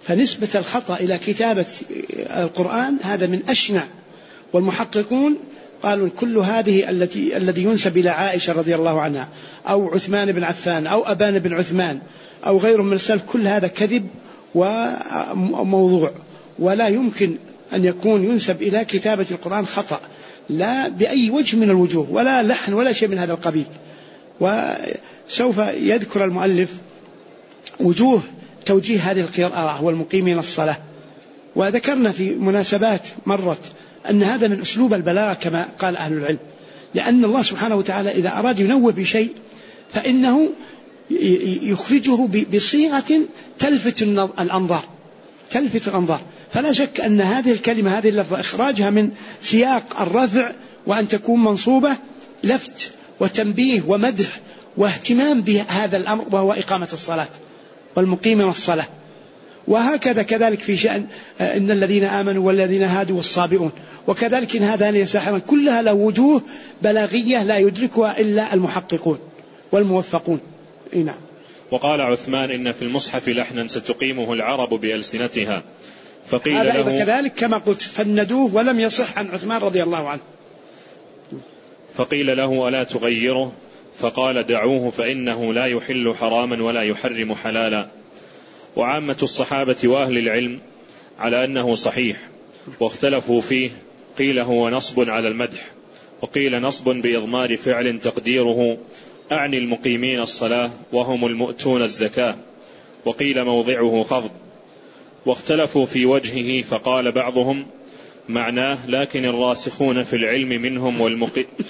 فنسبة الخطأ إلى كتابة القرآن هذا من أشنع. والمحققون قالوا كل هذه الذي ينسب إلى عائشة رضي الله عنها أو عثمان بن عفان أو أبان بن عثمان أو غيرهم من السلف، كل هذا كذب وموضوع، ولا يمكن أن يكون ينسب إلى كتابة القرآن خطأ لا بأي وجه من الوجوه، ولا لحن ولا شيء من هذا القبيل. وسوف يذكر المؤلف وجوه توجيه هذه القراءة والمقيمين الصلاة. وذكرنا في مناسبات مرت أن هذا من أسلوب البلاغة كما قال أهل العلم، لأن الله سبحانه وتعالى إذا أراد ينوه بشيء فإنه يخرجه بصيغة تلفت الأنظار. فلا شك أن هذه الكلمة هذه اللفظة إخراجها من سياق الرفع وأن تكون منصوبة لفت وتنبيه ومدح واهتمام بهذا الأمر، وهو إقامة الصلاة والمقيم من الصلاة. وهكذا كذلك في شأن إن الذين آمنوا والذين هادوا والصابئون، وكذلك إن هذان يساحران، كلها له وجوه بلاغية لا يدركها إلا المحققون والموفقون. نعم. وقال عثمان إن في المصحف لحنا ستقيمه العرب بألسنتها، فقيل له كذلك كما قلت فندوه ولم يصح عن عثمان رضي الله عنه. فقيل له ألا تغيره؟ فقال دعوه فإنه لا يحل حراما ولا يحرم حلالا. وعامة الصحابة وأهل العلم على أنه صحيح، واختلفوا فيه، قيل هو نصب على المدح، وقيل نصب بإضمار فعل تقديره أعني المقيمين الصلاة وهم المؤتون الزكاة، وقيل موضعه خفض. واختلفوا في وجهه، فقال بعضهم معناه لكن الراسخون في العلم منهم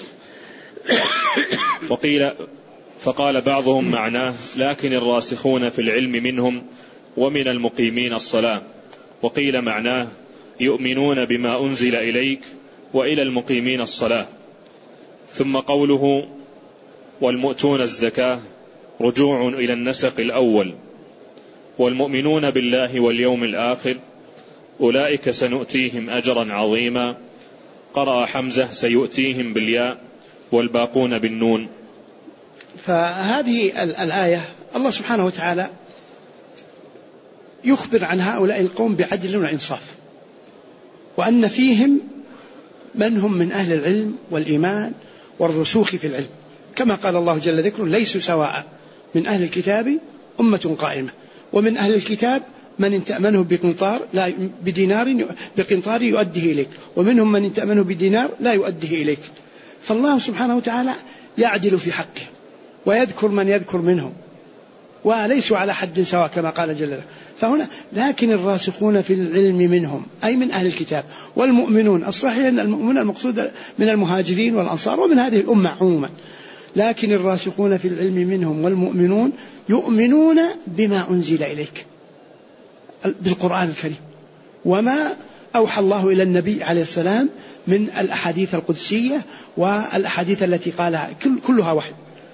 فقال بعضهم معناه لكن الراسخون في العلم منهم ومن المقيمين الصلاة. وقيل معناه يؤمنون بما أنزل إليك وإلى المقيمين الصلاة. ثم قوله والمؤتون الزكاة رجوع إلى النسق الأول. والمؤمنون بالله واليوم الآخر أولئك سنؤتيهم أجرا عظيما. قرأ حمزة سيؤتيهم بالياء والباقون بالنون. فهذه الآية الله سبحانه وتعالى يخبر عن هؤلاء القوم بعدل وإنصاف، وأن فيهم من هم من أهل العلم والإيمان والرسوخ في العلم، كما قال الله جل ذكره ليسوا سواء من أهل الكتاب أمة قائمة، ومن أهل الكتاب من إن تأمنه بقنطار يؤديه إليك، ومنهم من إن تأمنه بدينار لا يؤديه إليك. فالله سبحانه وتعالى يعدل في حقه ويذكر من يذكر منهم، وليسوا على حد سواء كما قال جل ذكره. فهنا لكن الراسخون في العلم منهم أي من أهل الكتاب، والمؤمنون الصحيح أن المؤمنون المقصود من المهاجرين والأنصار ومن هذه الأمة عموما، لكن الراسخون في العلم منهم والمؤمنون يؤمنون بما أنزل إليك بالقرآن الكريم وما أوحى الله إلى النبي عليه السلام من الأحاديث القدسية والأحاديث التي قالها كلها وحي،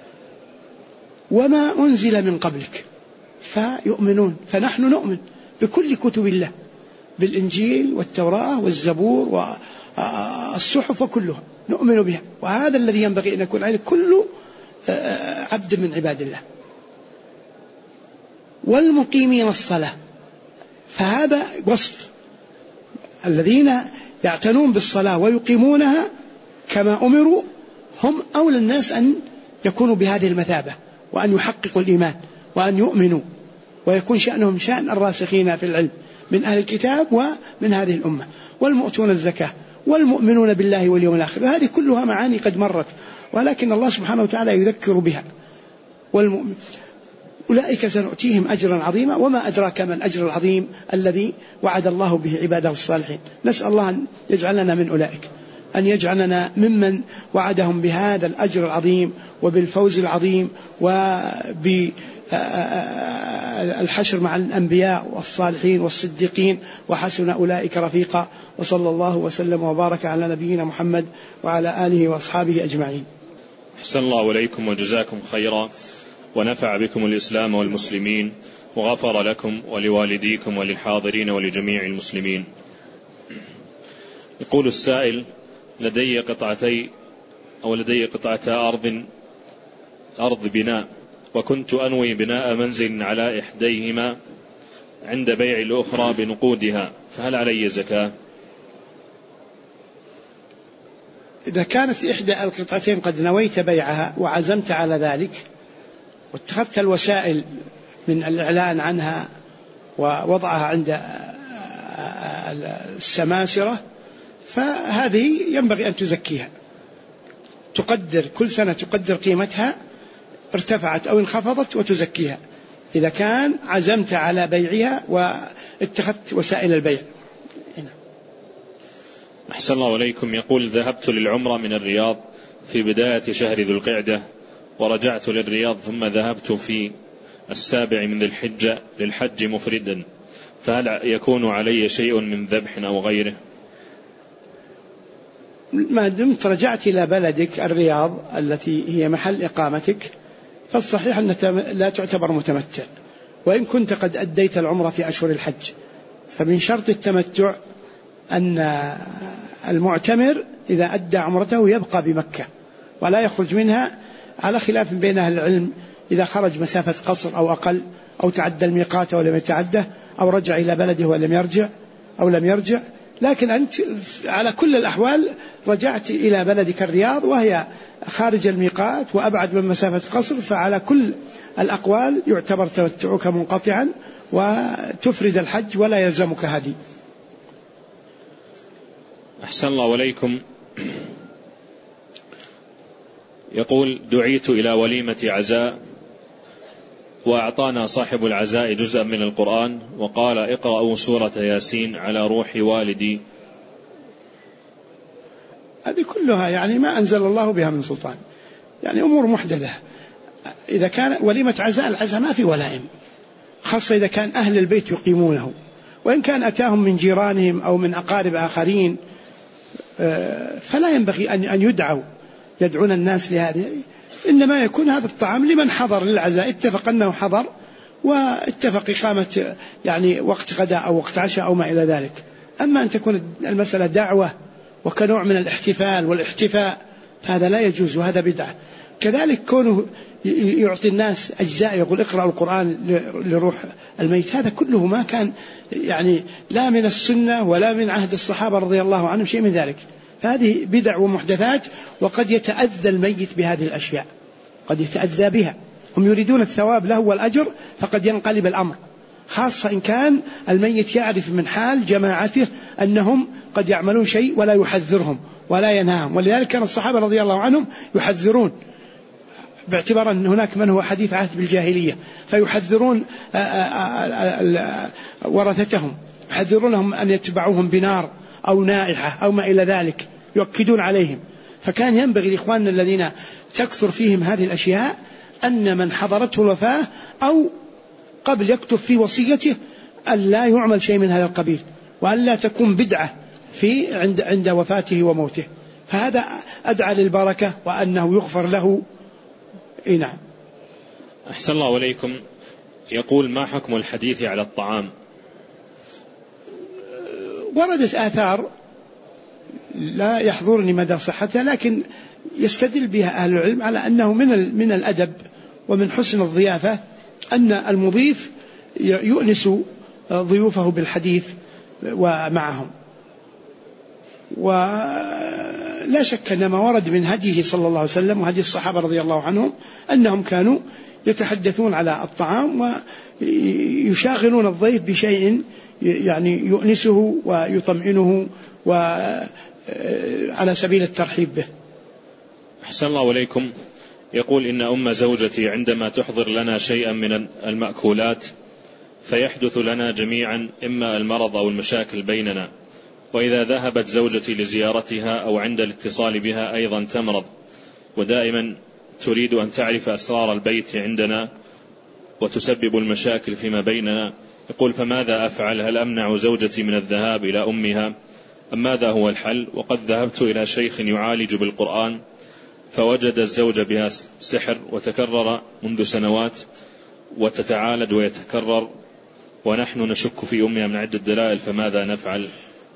وما أنزل من قبلك فيؤمنون. فنحن نؤمن بكل كتب الله، بالإنجيل والتوراة والزبور والصحف وكلها نؤمن بها، وهذا الذي ينبغي أن يكون عليه كل عبد من عباد الله. والمقيمين الصلاة، فهذا وصف الذين يعتنون بالصلاة ويقيمونها كما أمروا، هم أولى الناس أن يكونوا بهذه المثابة، وأن يحققوا الإيمان وأن يؤمنوا، ويكون شأنهم شأن الراسخين في العلم من أهل الكتاب ومن هذه الأمة. والمؤتون الزكاة والمؤمنون بالله واليوم الآخر، هذه كلها معاني قد مرت، ولكن الله سبحانه وتعالى يذكر بها. أولئك سنؤتيهم أجرا عظيما. وما أدراك ما الأجر العظيم الذي وعد الله به عباده الصالحين. نسأل الله أن يجعلنا من أولئك، أن يجعلنا ممن وعدهم بهذا الأجر العظيم وبالفوز العظيم وبالحشر مع الأنبياء والصالحين والصديقين، وحسن أولئك رفيقا. وصلى الله وسلم وبارك على نبينا محمد وعلى آله وأصحابه أجمعين. أحسن الله إليكم وجزاكم خيرا، ونفع بكم الإسلام والمسلمين، وغفر لكم ولوالديكم وللحاضرين ولجميع المسلمين. يقول السائل لدي قطعتا أرض بناء، وكنت أنوي بناء منزل على إحديهما عند بيع الأخرى بنقودها، فهل علي زكاة؟ إذا كانت إحدى القطعتين قد نويت بيعها وعزمت على ذلك واتخذت الوسائل من الإعلان عنها ووضعها عند السماسرة، فهذه ينبغي أن تزكيها، تقدر كل سنة تقدر قيمتها ارتفعت أو انخفضت وتزكيها إذا كان عزمت على بيعها واتخذت وسائل البيع. أحسن الله إليكم. يقول: ذهبت للعمرة من الرياض في بداية شهر ذو القعدة، ورجعت للرياض، ثم ذهبت في 7 من ذي الحجة للحج مفردا، فهل يكون علي شيء من ذبح أو غيره؟ ما دمت رجعت إلى بلدك الرياض التي هي محل إقامتك، فالصحيح أنك لا تعتبر متمتع، وإن كنت قد أديت العمرة في أشهر الحج، فمن شرط التمتع أن المعتمر إذا أدى عمرته يبقى بمكة ولا يخرج منها، على خلاف بين أهل العلم إذا خرج مسافة قصر أو أقل، أو تعدى الميقات ولم يتعده، أو رجع إلى بلده ولم يرجع. لكن أنت على كل الأحوال رجعت إلى بلدك الرياض وهي خارج الميقات وأبعد من مسافة قصر، فعلى كل الأقوال يعتبر تمتعك منقطعا وتفرد الحج ولا يلزمك هدي. أحسن الله إليكم. يقول: دعيت إلى وليمة عزاء، وأعطانا صاحب العزاء جزءا من القرآن وقال: اقرأوا سورة ياسين على روح والدي. هذه كلها يعني ما أنزل الله بها من سلطان، يعني أمور محدثة. إذا كان وليمة عزاء، العزاء ما في ولائم، خاصة إذا كان أهل البيت يقيمونه، وإن كان أتاهم من جيرانهم أو من أقارب آخرين فلا ينبغي أن يدعون الناس لهذه، إنما يكون هذا الطعام لمن حضر للعزاء، اتفق أنه حضر واتفق إقامة يعني وقت غداء أو وقت عشاء أو ما إلى ذلك. أما أن تكون المسألة دعوة وكنوع من الاحتفال والاحتفاء هذا لا يجوز، وهذا بدعة. كذلك كونه يعطي الناس أجزاء، يقول اقرأوا القرآن لروح الميت، هذا كله ما كان يعني لا من السنة ولا من عهد الصحابة رضي الله عنهم شيء من ذلك. هذه بدع ومحدثات، وقد يتأذى الميت بهذه الأشياء، قد يتأذى بها، هم يريدون الثواب له والأجر، فقد ينقلب الأمر، خاصة إن كان الميت يعرف من حال جماعته أنهم قد يعملون شيء ولا يحذرهم ولا ينهاهم. ولذلك كان الصحابة رضي الله عنهم يحذرون، باعتبار أن هناك من هو حديث عهد بالجاهلية، فيحذرون ورثتهم، يحذرونهم أن يتبعوهم بنار أو نائحة أو ما إلى ذلك، يؤكدون عليهم. فكان ينبغي لإخواننا الذين تكثر فيهم هذه الأشياء أن من حضرته الوفاة أو قبل يكتب في وصيته أن لا يعمل شيء من هذا القبيل، وأن لا تكون بدعة عند وفاته وموته، فهذا أدعى للبركة وأنه يغفر له. نعم. أحسن الله إليكم. يقول: ما حكم الحديث على الطعام؟ وردت آثار لا يحضرني مدى صحتها، لكن يستدل بها أهل العلم على أنه من الأدب ومن حسن الضيافة أن المضيف يؤنس ضيوفه بالحديث ومعهم. ولا شك أن ما ورد من هديه صلى الله عليه وسلم وهدي الصحابة رضي الله عنهم أنهم كانوا يتحدثون على الطعام ويشاغلون الضيف بشيء يعني يؤنسه ويطمئنه وعلى سبيل الترحيب به. أحسن الله إليكم. يقول: إن أم زوجتي عندما تحضر لنا شيئا من المأكولات فيحدث لنا جميعا إما المرض أو المشاكل بيننا، وإذا ذهبت زوجتي لزيارتها أو عند الاتصال بها أيضا تمرض، ودائما تريد أن تعرف أسرار البيت عندنا وتسبب المشاكل فيما بيننا. يقول: فماذا أفعل؟ هل أمنع زوجتي من الذهاب إلى أمها أم ماذا هو الحل؟ وقد ذهبت إلى شيخ يعالج بالقرآن فوجد الزوج بها سحر، وتكرر منذ سنوات وتتعالج ويتكرر، ونحن نشك في أمها من عدة دلائل، فماذا نفعل؟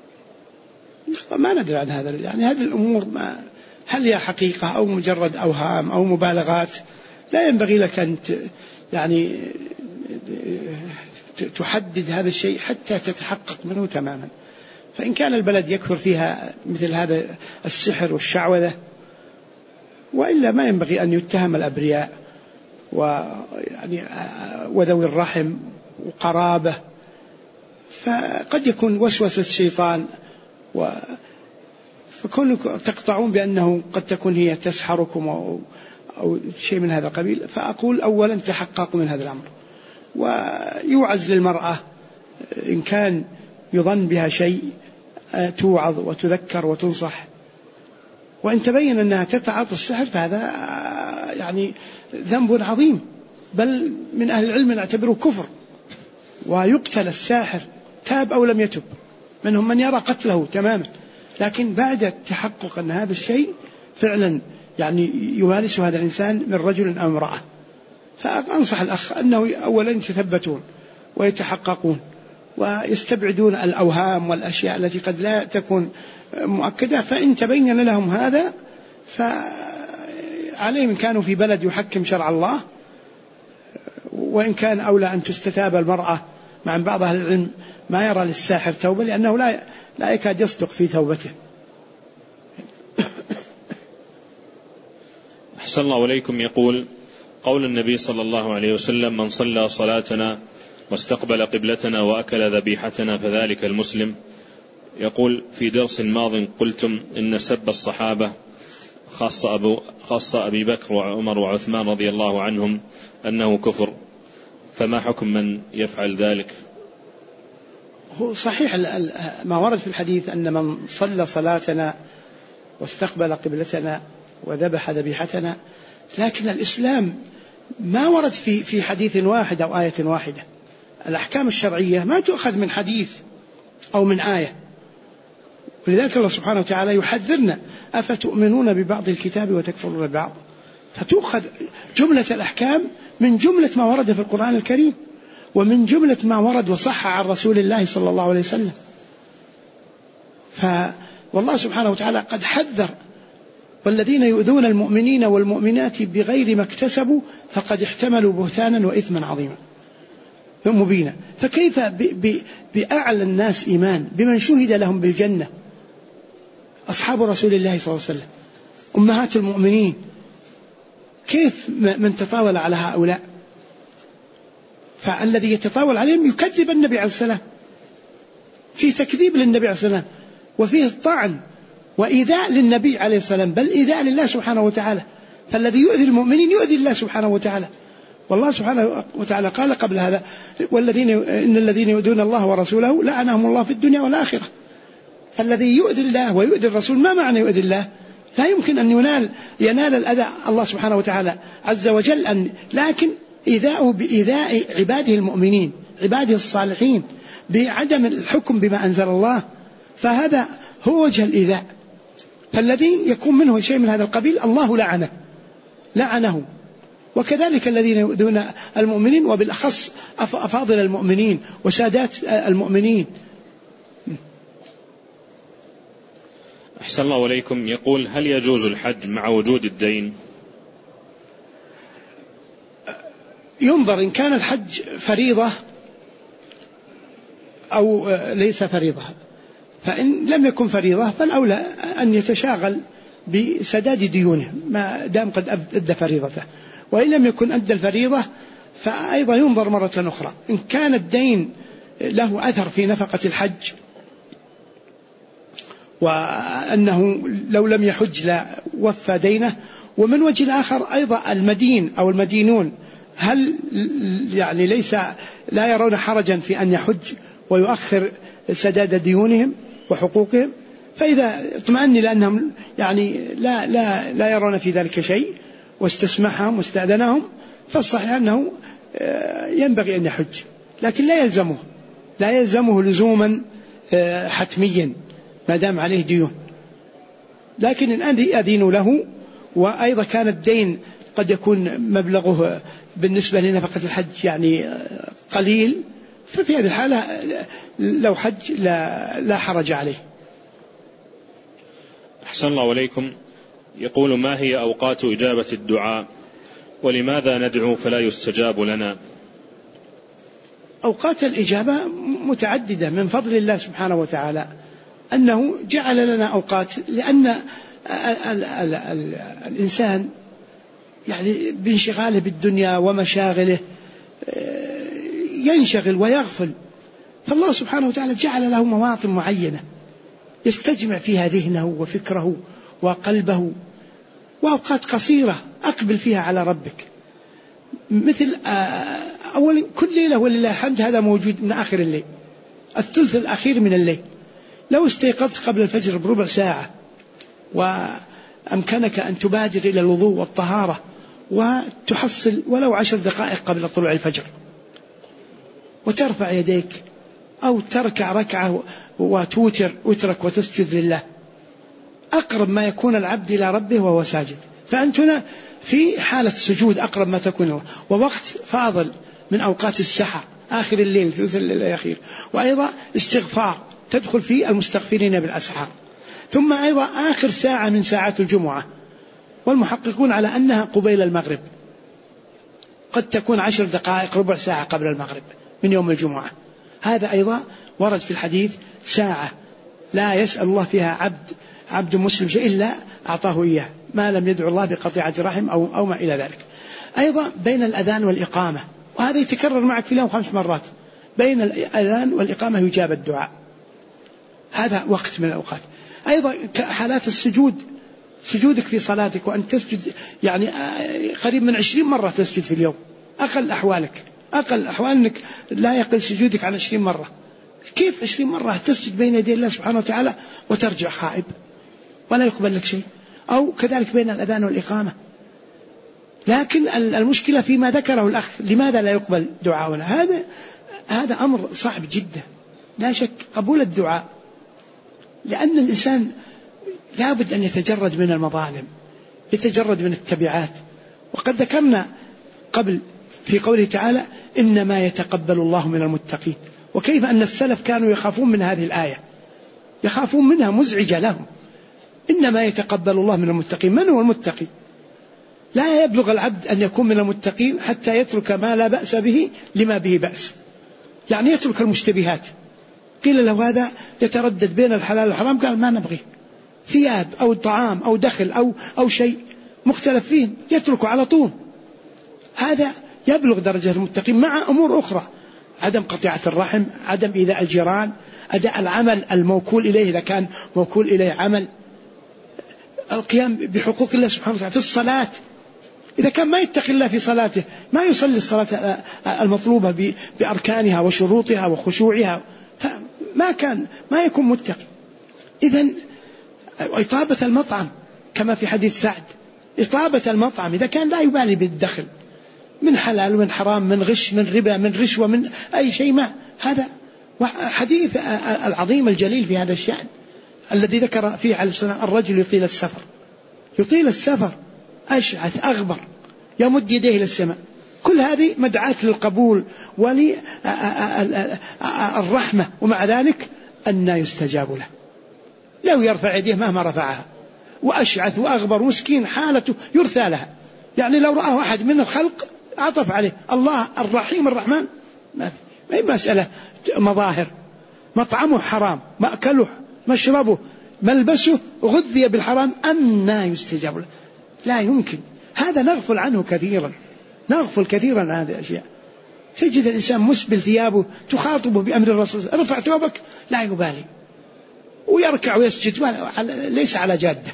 ما ندري عن هذا، يعني هذه الأمور هل هي حقيقة أو مجرد أوهام أو مبالغات؟ لا ينبغي لك أن يعني تحدد هذا الشيء حتى تتحقق منه تماما. فإن كان البلد يكثر فيها مثل هذا السحر والشعوذة، وإلا ما ينبغي أن يتهم الأبرياء ويعني وذوي الرحم وقرابة، فقد يكون وسوسة الشيطان فكونكم تقطعون بأنه قد تكون هي تسحركم أو شيء من هذا القبيل، فأقول أولا تحققوا من هذا الأمر، ويوعز للمرأة إن كان يظن بها شيء توعظ وتذكر وتنصح، وإن تبين أنها تتعاطى السحر فهذا يعني ذنب عظيم، بل من أهل العلم نعتبره كفر، ويقتل الساحر تاب أو لم يتب، منهم من يرى قتله تماما، لكن بعد التحقق أن هذا الشيء فعلا يعني يمارس هذا الإنسان من رجل أو امرأة. فأنصح الأخ أنه أولا يتثبتون ويتحققون ويستبعدون الأوهام والأشياء التي قد لا تكون مؤكدة، فإن تبين لهم هذا فعليهم كانوا في بلد يحكم شرع الله، وإن كان أولى أن تستتاب المرأة، مع بعض أهل العلم ما يرى للساحر توبة لأنه لا يكاد يصدق في توبته. أحسن الله إليكم. يقول: قول النبي صلى الله عليه وسلم: من صلى صلاتنا واستقبل قبلتنا وأكل ذبيحتنا فذلك المسلم. يقول: في درس ماض قلتم إن سب الصحابة خاصة أبي بكر وعمر وعثمان رضي الله عنهم أنه كفر، فما حكم من يفعل ذلك؟ هو صحيح ما ورد في الحديث أن من صلى صلاتنا واستقبل قبلتنا وذبح ذبيحتنا، لكن الإسلام ما ورد في حديث واحد أو آية واحدة. الأحكام الشرعية ما تؤخذ من حديث أو من آية، ولذلك الله سبحانه وتعالى يحذرنا: أفتؤمنون ببعض الكتاب وتكفرون ببعض. فتؤخذ جملة الأحكام من جملة ما ورد في القرآن الكريم، ومن جملة ما ورد وصح عن رسول الله صلى الله عليه وسلم. والله سبحانه وتعالى قد حذر: والذين يؤذون المؤمنين والمؤمنات بغير ما اكتسبوا فقد احتملوا بهتانا وإثما عظيما مبينا. فكيف بأعلى الناس إيمان بمن شهد لهم بالجنة أصحاب رسول الله صلى الله عليه وسلم أمهات المؤمنين، كيف من تطاول على هؤلاء؟ فالذي يتطاول عليهم يكذب النبي عليه السلام، فيه تكذيب للنبي عليه السلام، وفيه الطعن وإيذاء للنبي عليه السلام، بل إيذاء لله سبحانه وتعالى. فالذي يؤذي المؤمنين يؤذي الله سبحانه وتعالى. والله سبحانه وتعالى قال قبل هذا: إن الذين يؤذون الله ورسوله لعنهم الله في الدنيا والآخرة. فالذي يؤذي الله ويؤذي الرسول، ما معنى يؤذي الله؟ لا يمكن أن ينال الأذى الله سبحانه وتعالى عز وجل، لكن إيذاؤه بإيذاء عباده المؤمنين، عباده الصالحين، بعدم الحكم بما أنزل الله، فهذا هو وجه الإيذاء. فالذي يكون منه شيء من هذا القبيل الله لعنه. وكذلك الذين يؤذون المؤمنين، وبالأخص أفاضل المؤمنين وسادات المؤمنين. أحسن الله إليكم. يقول: هل يجوز الحج مع وجود الدين؟ ينظر إن كان الحج فريضة أو ليس فريضة. فإن لم يكن فريضة فالأولى أن يتشاغل بسداد ديونه ما دام قد أدى فريضته، وإن لم يكن أدى الفريضة فأيضا ينظر مرة أخرى إن كان الدين له أثر في نفقة الحج، وأنه لو لم يحج لا وفى دينه. ومن وجه آخر أيضا المدين أو المدينون هل يعني لا يرون حرجا في أن يحج ويؤخر سداد ديونهم وحقوقهم؟ فإذا اطمأن لأنهم يعني لا يرون في ذلك شيء واستسمحهم واستأذنهم، فالصحيح أنه ينبغي أن يحج، لكن لا يلزمه لزوما حتميا ما دام عليه ديون. لكن إن أذينوا له، وأيضا كان الدين قد يكون مبلغه بالنسبة لنفقة الحج يعني قليل، ففي هذه الحالة لو حج لا حرج عليه. أحسن الله إليكم. يقول: ما هي أوقات إجابة الدعاء، ولماذا ندعو فلا يستجاب لنا؟ أوقات الإجابة متعددة من فضل الله سبحانه وتعالى أنه جعل لنا أوقات، لأن الإنسان يعني بانشغاله بالدنيا ومشاغله ينشغل ويغفل، فالله سبحانه وتعالى جعل له مواطن معينة يستجمع فيها ذهنه وفكره وقلبه، وأوقات قصيرة أقبل فيها على ربك، مثل أول كل ليلة ولله الحمد هذا موجود من آخر الليل، الثلث الأخير من الليل، لو استيقظت قبل الفجر بربع ساعة وأمكنك أن تبادر إلى الوضوء والطهارة وتحصل ولو 10 دقائق قبل طلوع الفجر وترفع يديك أو تركع ركعة وتوتر وترك وتسجد لله، أقرب ما يكون العبد إلى ربه وهو ساجد، فأنت هنا في حالة سجود أقرب ما تكون له، ووقت فاضل من أوقات السحر آخر الليل ثلث الليل الأخير، وأيضا استغفار تدخل في المستغفرين بالأسحار، ثم أيضا آخر ساعة من ساعات الجمعة، والمحققون على أنها قبيل المغرب، قد تكون 10 دقائق ربع ساعة قبل المغرب من يوم الجمعة، هذا أيضا ورد في الحديث ساعة لا يسأل الله فيها عبد مسلم شيء إلا أعطاه إياه ما لم يدعو الله بقطيعة رحم أو ما إلى ذلك. أيضا بين الأذان والإقامة، وهذا يتكرر معك في اليوم 5 مرات، بين الأذان والإقامة يجاب الدعاء، هذا وقت من الأوقات. أيضا حالات السجود، سجودك في صلاتك وأن تسجد يعني قريب من 20 مرة تسجد في اليوم، أقل أحوالك أنك لا يقل سجودك عن 20 مرة. كيف 20 مرة تسجد بين يدي الله سبحانه وتعالى وترجع خائب ولا يقبل لك شيء؟ أو كذلك بين الأذان والإقامة. لكن المشكلة فيما ذكره الأخ، لماذا لا يقبل دعاؤنا؟ هذا أمر صعب جدا، لا شك قبول الدعاء، لأن الإنسان لابد أن يتجرد من المظالم، يتجرد من التبعات. وقد ذكرنا قبل في قوله تعالى إنما يتقبل الله من المتقين، وكيف أن السلف كانوا يخافون من هذه الآية، يخافون منها، مزعجة لهم. إنما يتقبل الله من المتقين، من هو المتقي؟ لا يبلغ العبد أن يكون من المتقين حتى يترك ما لا بأس به لما به بأس، يعني يترك المشتبهات. قيل له هذا يتردد بين الحلال والحرام، قال ما نبغي، ثياب أو طعام أو دخل أو شيء مختلف فيه يتركه على طول، هذا يبلغ درجة المتقين. مع أمور أخرى، عدم قطيعة الرحم، عدم إيذاء الجيران، أداء العمل الموكول إليه إذا كان موكول إليه عمل، القيام بحقوق الله سبحانه وتعالى في الصلاة، إذا كان ما يتقي الله في صلاته ما يصلي الصلاة المطلوبة بأركانها وشروطها وخشوعها، ما يكون متقي. إذن إطابة المطعم كما في حديث سعد، إطابة المطعم إذا كان لا يبالي بالدخل من حلال ومن حرام، من غش، من ربا، من رشوة، من أي شيء، ما هذا حديث العظيم الجليل في هذا الشأن الذي ذكر فيه عليه السلام الرجل يطيل السفر أشعث أغبر يمد يديه إلى السماء، كل هذه مدعاة للقبول وللرحمة، ومع ذلك أن يستجاب له، لو يرفع يديه مهما رفعها، وأشعث وأغبر مسكين حالته يرثى لها، يعني لو رآه أحد من الخلق عطف عليه. الله الرحيم الرحمن ما هي مسألة مظاهر، مطعمه حرام، مأكله، مشربه، ملبسه غذي بالحرام، أنى يستجاب له؟ لا يمكن. هذا نغفل عنه كثيرا، نغفل كثيرا عن هذه الأشياء. تجد الإنسان مسبل ثيابه، تخاطبه بأمر الرسول، رفع ثوبك لا يبالي، ويركع ويسجد ليس على جادة.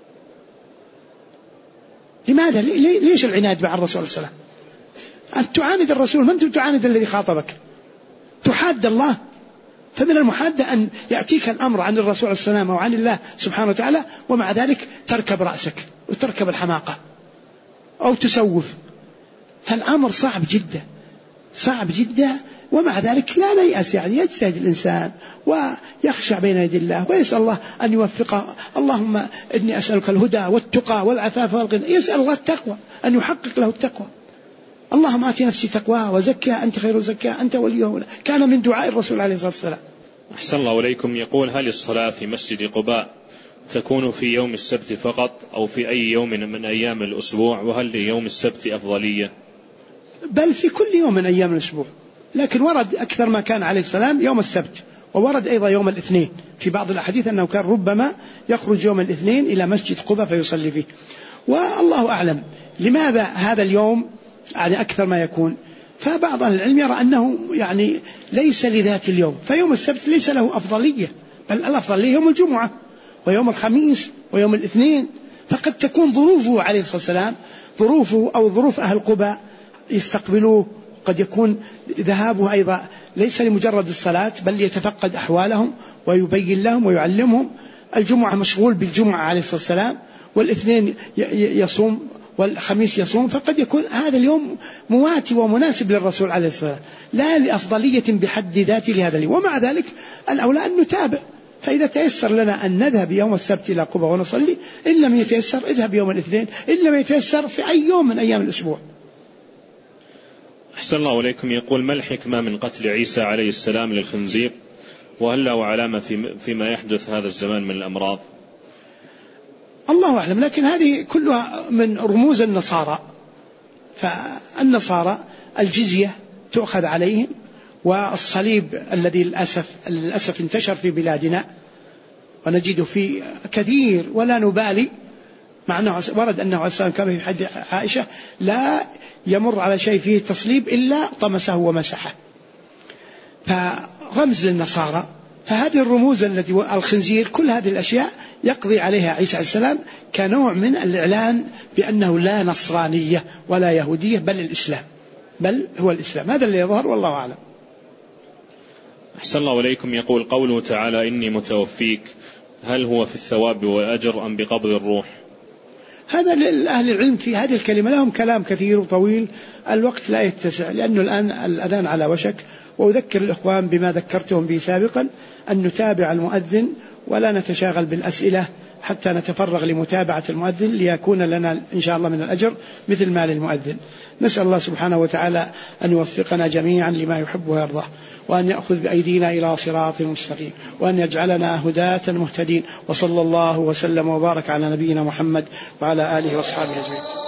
لماذا؟ ليش العناد مع الرسول صلى الله عليه وسلم؟ أن تعاند الرسول، من تعاند الذي خاطبك؟ تحاد الله. فمن المحادة أن يأتيك الأمر عن الرسول عليه السلام أو عن الله سبحانه وتعالى، ومع ذلك تركب رأسك وتركب الحماقة أو تسوف. فالأمر صعب جدا، صعب جدا، ومع ذلك لا نيأس، يعني يجتهد الإنسان ويخشع بين يدي الله ويسأل الله أن يوفقه. اللهم إني أسألك الهدى والتقى والعفاف والغنى، يسأل الله التقوى، أن يحقق له التقوى. اللهم آتي نفسي تقواها وزكها أنت خير زكاها أنت وليها، كان من دعاء الرسول عليه الصلاة والسلام. أحسن الله إليكم. يقول: هل الصلاة في مسجد قباء تكون في يوم السبت فقط أو في أي يوم من أيام الأسبوع؟ وهل ليوم السبت أفضلية؟ بل في كل يوم من أيام الأسبوع، لكن ورد أكثر ما كان عليه السلام يوم السبت، وورد أيضا يوم الاثنين في بعض الأحاديث أنه كان ربما يخرج يوم الاثنين إلى مسجد قباء فيصلي فيه. والله أعلم لماذا هذا اليوم يعني أكثر ما يكون. فبعض أهل العلم يرى أنه يعني ليس لذات اليوم، فيوم السبت ليس له أفضلية، بل الأفضلية يوم الجمعة ويوم الخميس ويوم الاثنين. فقد تكون ظروفه عليه الصلاة والسلام، ظروفه أو ظروف أهل قباء يستقبلوه، قد يكون ذهابه أيضا ليس لمجرد الصلاة بل يتفقد أحوالهم ويبين لهم ويعلمهم. الجمعة مشغول بالجمعة عليه الصلاة والسلام، والاثنين يصوم والخميس يصوم، فقد يكون هذا اليوم مواتي ومناسب للرسول عليه الصلاة والسلام، لا لأفضلية بحد ذاته لهذا اليوم. ومع ذلك الأولى أن نتابع، فإذا تيسر لنا أن نذهب يوم السبت إلى قباء ونصلي، إن لم يتيسر اذهب يوم الاثنين، إن لم يتيسر في أي يوم من أيام الأسبوع. أحسن الله إليكم. يقول: ما الحكمة من قتل عيسى عليه السلام للخنزير؟ وهل له علامة فيما يحدث هذا الزمان من الأمراض؟ الله أعلم، لكن هذه كلها من رموز النصارى. فالنصارى الجزية تؤخذ عليهم، والصليب الذي للأسف انتشر في بلادنا ونجد فيه كثير ولا نبالي، مع أنه ورد أنه أصلا كما في حديث عائشة لا يمر على شيء فيه تصليب إلا طمسه ومسحه، فرمز للنصارى. فهذه الرموز التي الخنزير كل هذه الأشياء يقضي عليها عيسى عليه السلام كنوع من الإعلان بأنه لا نصرانية ولا يهودية بل الإسلام، بل هو الإسلام. هذا اللي يظهر والله أعلم. أحسن الله إليكم. يقول: قوله تعالى: إني متوفيك، هل هو في الثواب والأجر أم بقبض الروح؟ هذا لأهل العلم في هذه الكلمة لهم كلام كثير وطويل، الوقت لا يتسع لأنه الآن الأذان على وشك. وأذكر الإخوان بما ذكرتهم به سابقا، أن نتابع المؤذن ولا نتشاغل بالأسئلة حتى نتفرغ لمتابعة المؤذن ليكون لنا إن شاء الله من الأجر مثل ما للمؤذن. نسأل الله سبحانه وتعالى أن يوفقنا جميعا لما يحب ويرضاه، وأن يأخذ بأيدينا إلى صراط مستقيم، وأن يجعلنا هداة مهتدين. وصلى الله وسلم وبارك على نبينا محمد وعلى آله وأصحابه أجمعين.